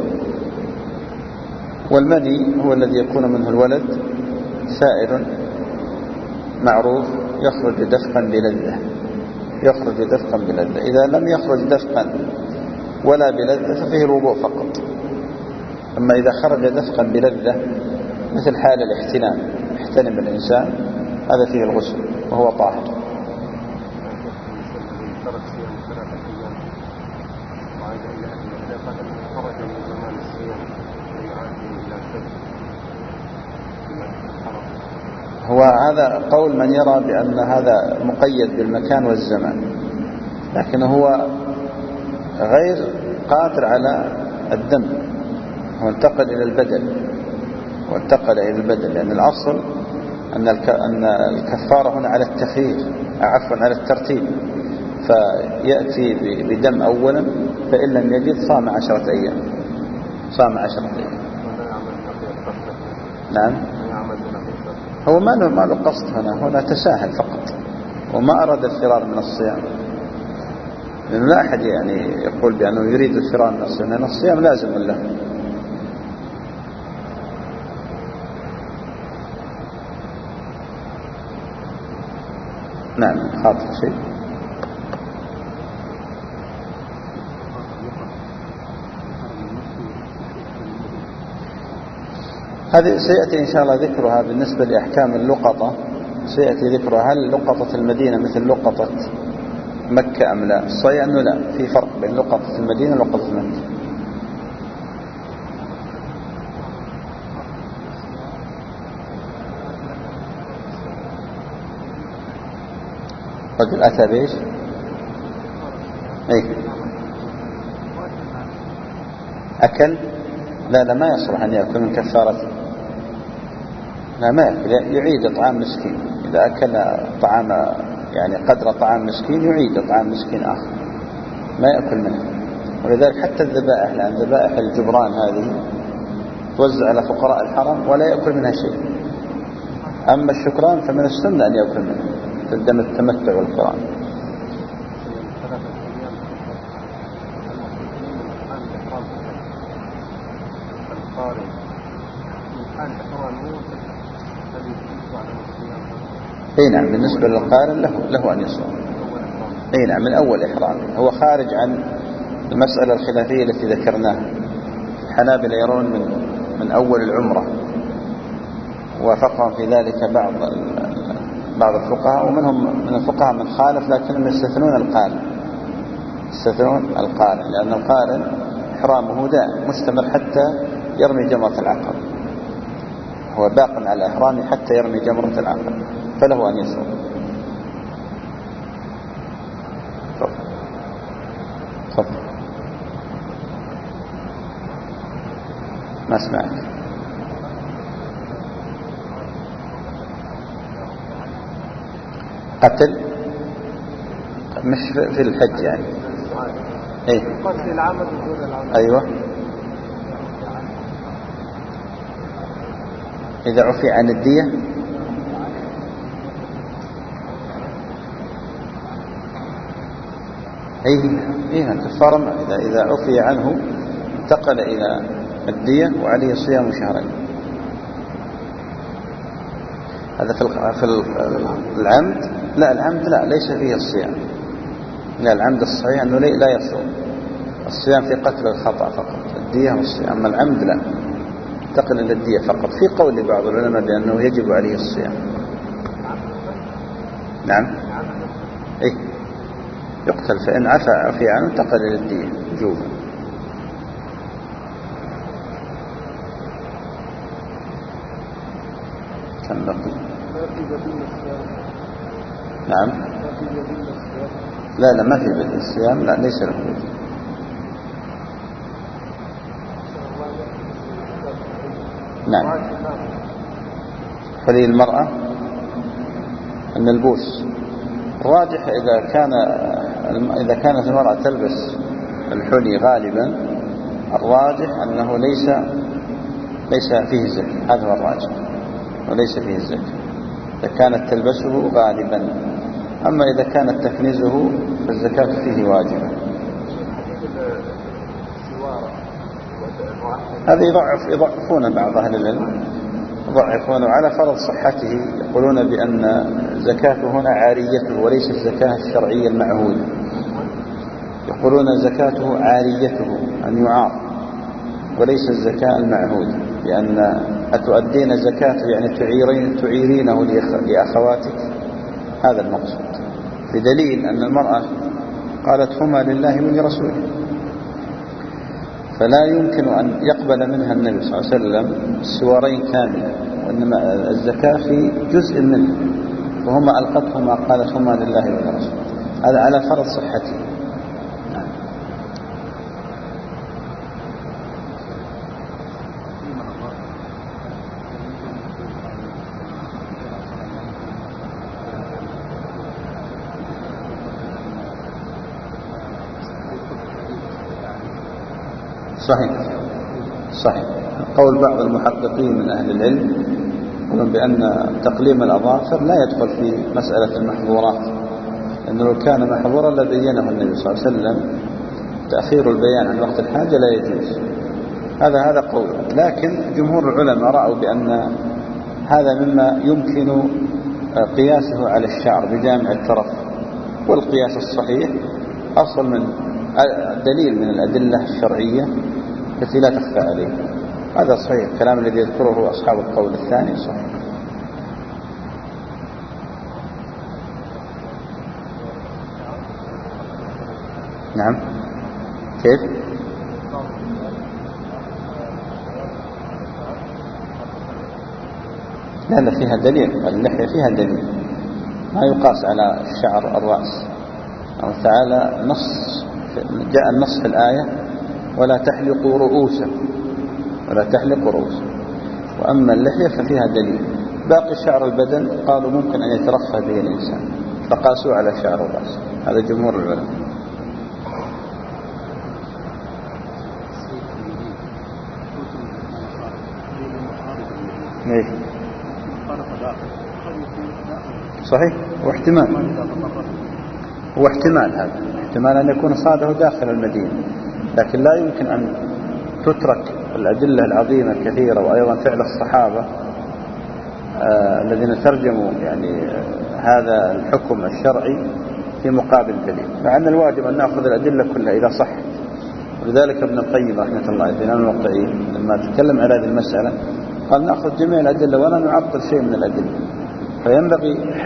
والمني هو الذي يكون منه الولد، سائل معروف يخرج دفقا بلذة، يخرج دفقا بلذة. إذا لم يخرج دفقا ولا بلذة ففيه الوضوء فقط. أما إذا خرج دفقا بلذة مثل حال الاحتلام، يحتلم الإنسان، هذا فيه الغسل وهو طاهر. هو هذا قول من يرى بأن هذا مقيد بالمكان والزمان، لكن هو غير قادر على الدم، هو انتقل إلى البدن وانتقل إلى البدن، لأن الأصل أن أن الكفارة هنا على التخيير، عفوا على الترتيب، فيأتي بدم أولا، فإن لم يجد صام عشرة أيام، صام عشرة أيام. نعم، هو ما له ما له قصد هنا، هنا تساهل فقط وما أراد الفرار من الصيام. لأنه لا أحد يعني يقول بأنه يريد الفرار من الصيام، لأن الصيام لازم له. نعم خاطر شيء. هذه سيأتي إن شاء الله ذكرها بالنسبة لأحكام اللقطة، سيأتي ذكرها. هل لقطة المدينة مثل لقطة مكة أم لا؟ الصحيح أنه لا، في فرق بين لقطة المدينة ولقطة مكة. رجل أتى بإيش؟ أي أكل؟ لا لا ما يصلح أن يأكل من كفارته، لا ما يأكل، يعيد طعام مسكين. إذا أكل طعام يعني قدر طعام مسكين يعيد طعام مسكين آخر، ما يأكل منه. ولذلك حتى الذبائح، لأن ذبائح الجبران هذه توزع على فقراء الحرم ولا يأكل منها شيء. أما الشكران فمن السنة أن يأكل منها في الدم التمتع والقران. اي نعم، بالنسبة للقارن له له أن يصوم. اي نعم، من أول إحرام. هو خارج عن المسألة الخلافية التي ذكرناها. الحنابلة يرون من من أول العمرة، وافقهم في ذلك بعض بعض الفقهاء، ومنهم من الفقهاء من خالف، لكنهم يستثنون القارن، يستثنون القارن لأن القارن إحرامه دائم مستمر حتى يرمي جمرة العقبة، هو باق على إحرامه حتى يرمي جمرة العقبة، فله أن يصوم. تفضل. ما اسمعك. قتل مش في الحج يعني. ايه قتل العمد بدون العمد. ايوه، اذا عفي عن الدية. ايه ايه الكفارة اذا اذا عفي عنه انتقل الى الدية وعليه صيام شهرين. هذا في في العمد. لا العمد لا، ليس فيه الصيام. لا العمد الصحيح أنه لا يصوم. الصيام في قتل الخطأ فقط، الدية والصيام. أما العمد لا، انتقل إلى الدية فقط، في قول بعض العلماء بأنه يجب عليه الصيام. نعم إيه يقتل، فإن عفى عفي عنه انتقل إلى الدية وجوبا. كم بقي؟ نعم. لا لا ما في بدء الصيام، لا ليس له بدء. نعم. حلي المرأة الملبوس الراجح إذا كان إذا كانت المرأة تلبس الحلي غالبا، الراجح أنه ليس ليس فيه الزكاة، هذا هو الراجح، وليس فيه الزكاة إذا كانت تلبسه غالبا. أما إذا كانت تكنزه فالزكاة فيه واجبة. هذا يضعف يضعفون بعض أهل العلم، يضعفون على فرض صحته، يقولون بأن زكاته هنا عاريته وليس الزكاة الشرعية المعهودة. يقولون زكاته عاريته أن يعار وليس الزكاة المعهودة، لأن أتؤدين زكاته يعني تعيرين تعيرينه لأخواتك، هذا المقصود. بدليل أن المرأة قالت هما لله ولرسوله، فلا يمكن أن يقبل منها النبي صلى الله عليه وسلم السوارين كاملة، وإنما الزكاة في جزء منه، وهما ألقتهما قالت هما لله ولرسوله، هذا على فرض صحته. صحيح صحيح. قول بعض المحققين من أهل العلم يقولون بأن تقليم الأظافر لا يدخل في مسألة المحظورات، لأنه لو كان محظورا لبينه النبي صلى الله عليه وسلم. تأخير البيان عن وقت الحاجة لا يجوز. هذا هذا قول. لكن جمهور العلماء رأوا بأن هذا مما يمكن قياسه على الشعر بجامع الترف، والقياس الصحيح أصل من دليل من الأدلة الشرعية التي لا تخفى عليه. هذا صحيح، الكلام الذي يذكره أصحاب القول الثاني صحيح. نعم. كيف؟ لا لا فيها دليل، اللحية فيها دليل، ما يقاس على الشعر الرأس. الله تعالى نص جاء النص في الآية ولا تحلقوا رؤوسا ولا تحلقوا رؤوسا، وأما اللحية ففيها دليل. باقي شعر البدن قالوا ممكن أن يترفه به الإنسان فقاسوا على شعر الرأس. هذا جمهور العلماء. ليه؟ صحيح، واحتمال هو احتمال هذا احتمال أن يكون صاده داخل المدينة، لكن لا يمكن أن تترك الأدلة العظيمة الكثيرة وأيضا فعل الصحابة آه الذين ترجموا يعني آه هذا الحكم الشرعي في مقابل دليل، مع أن الواجب أن نأخذ الأدلة كلها إذا صحت. ولذلك ابن القيم رحمة الله عليه الواقعي لما تكلم على هذه المسألة قال نأخذ جميع الأدلة ولا نعطل شيء من الأدلة. فينبغي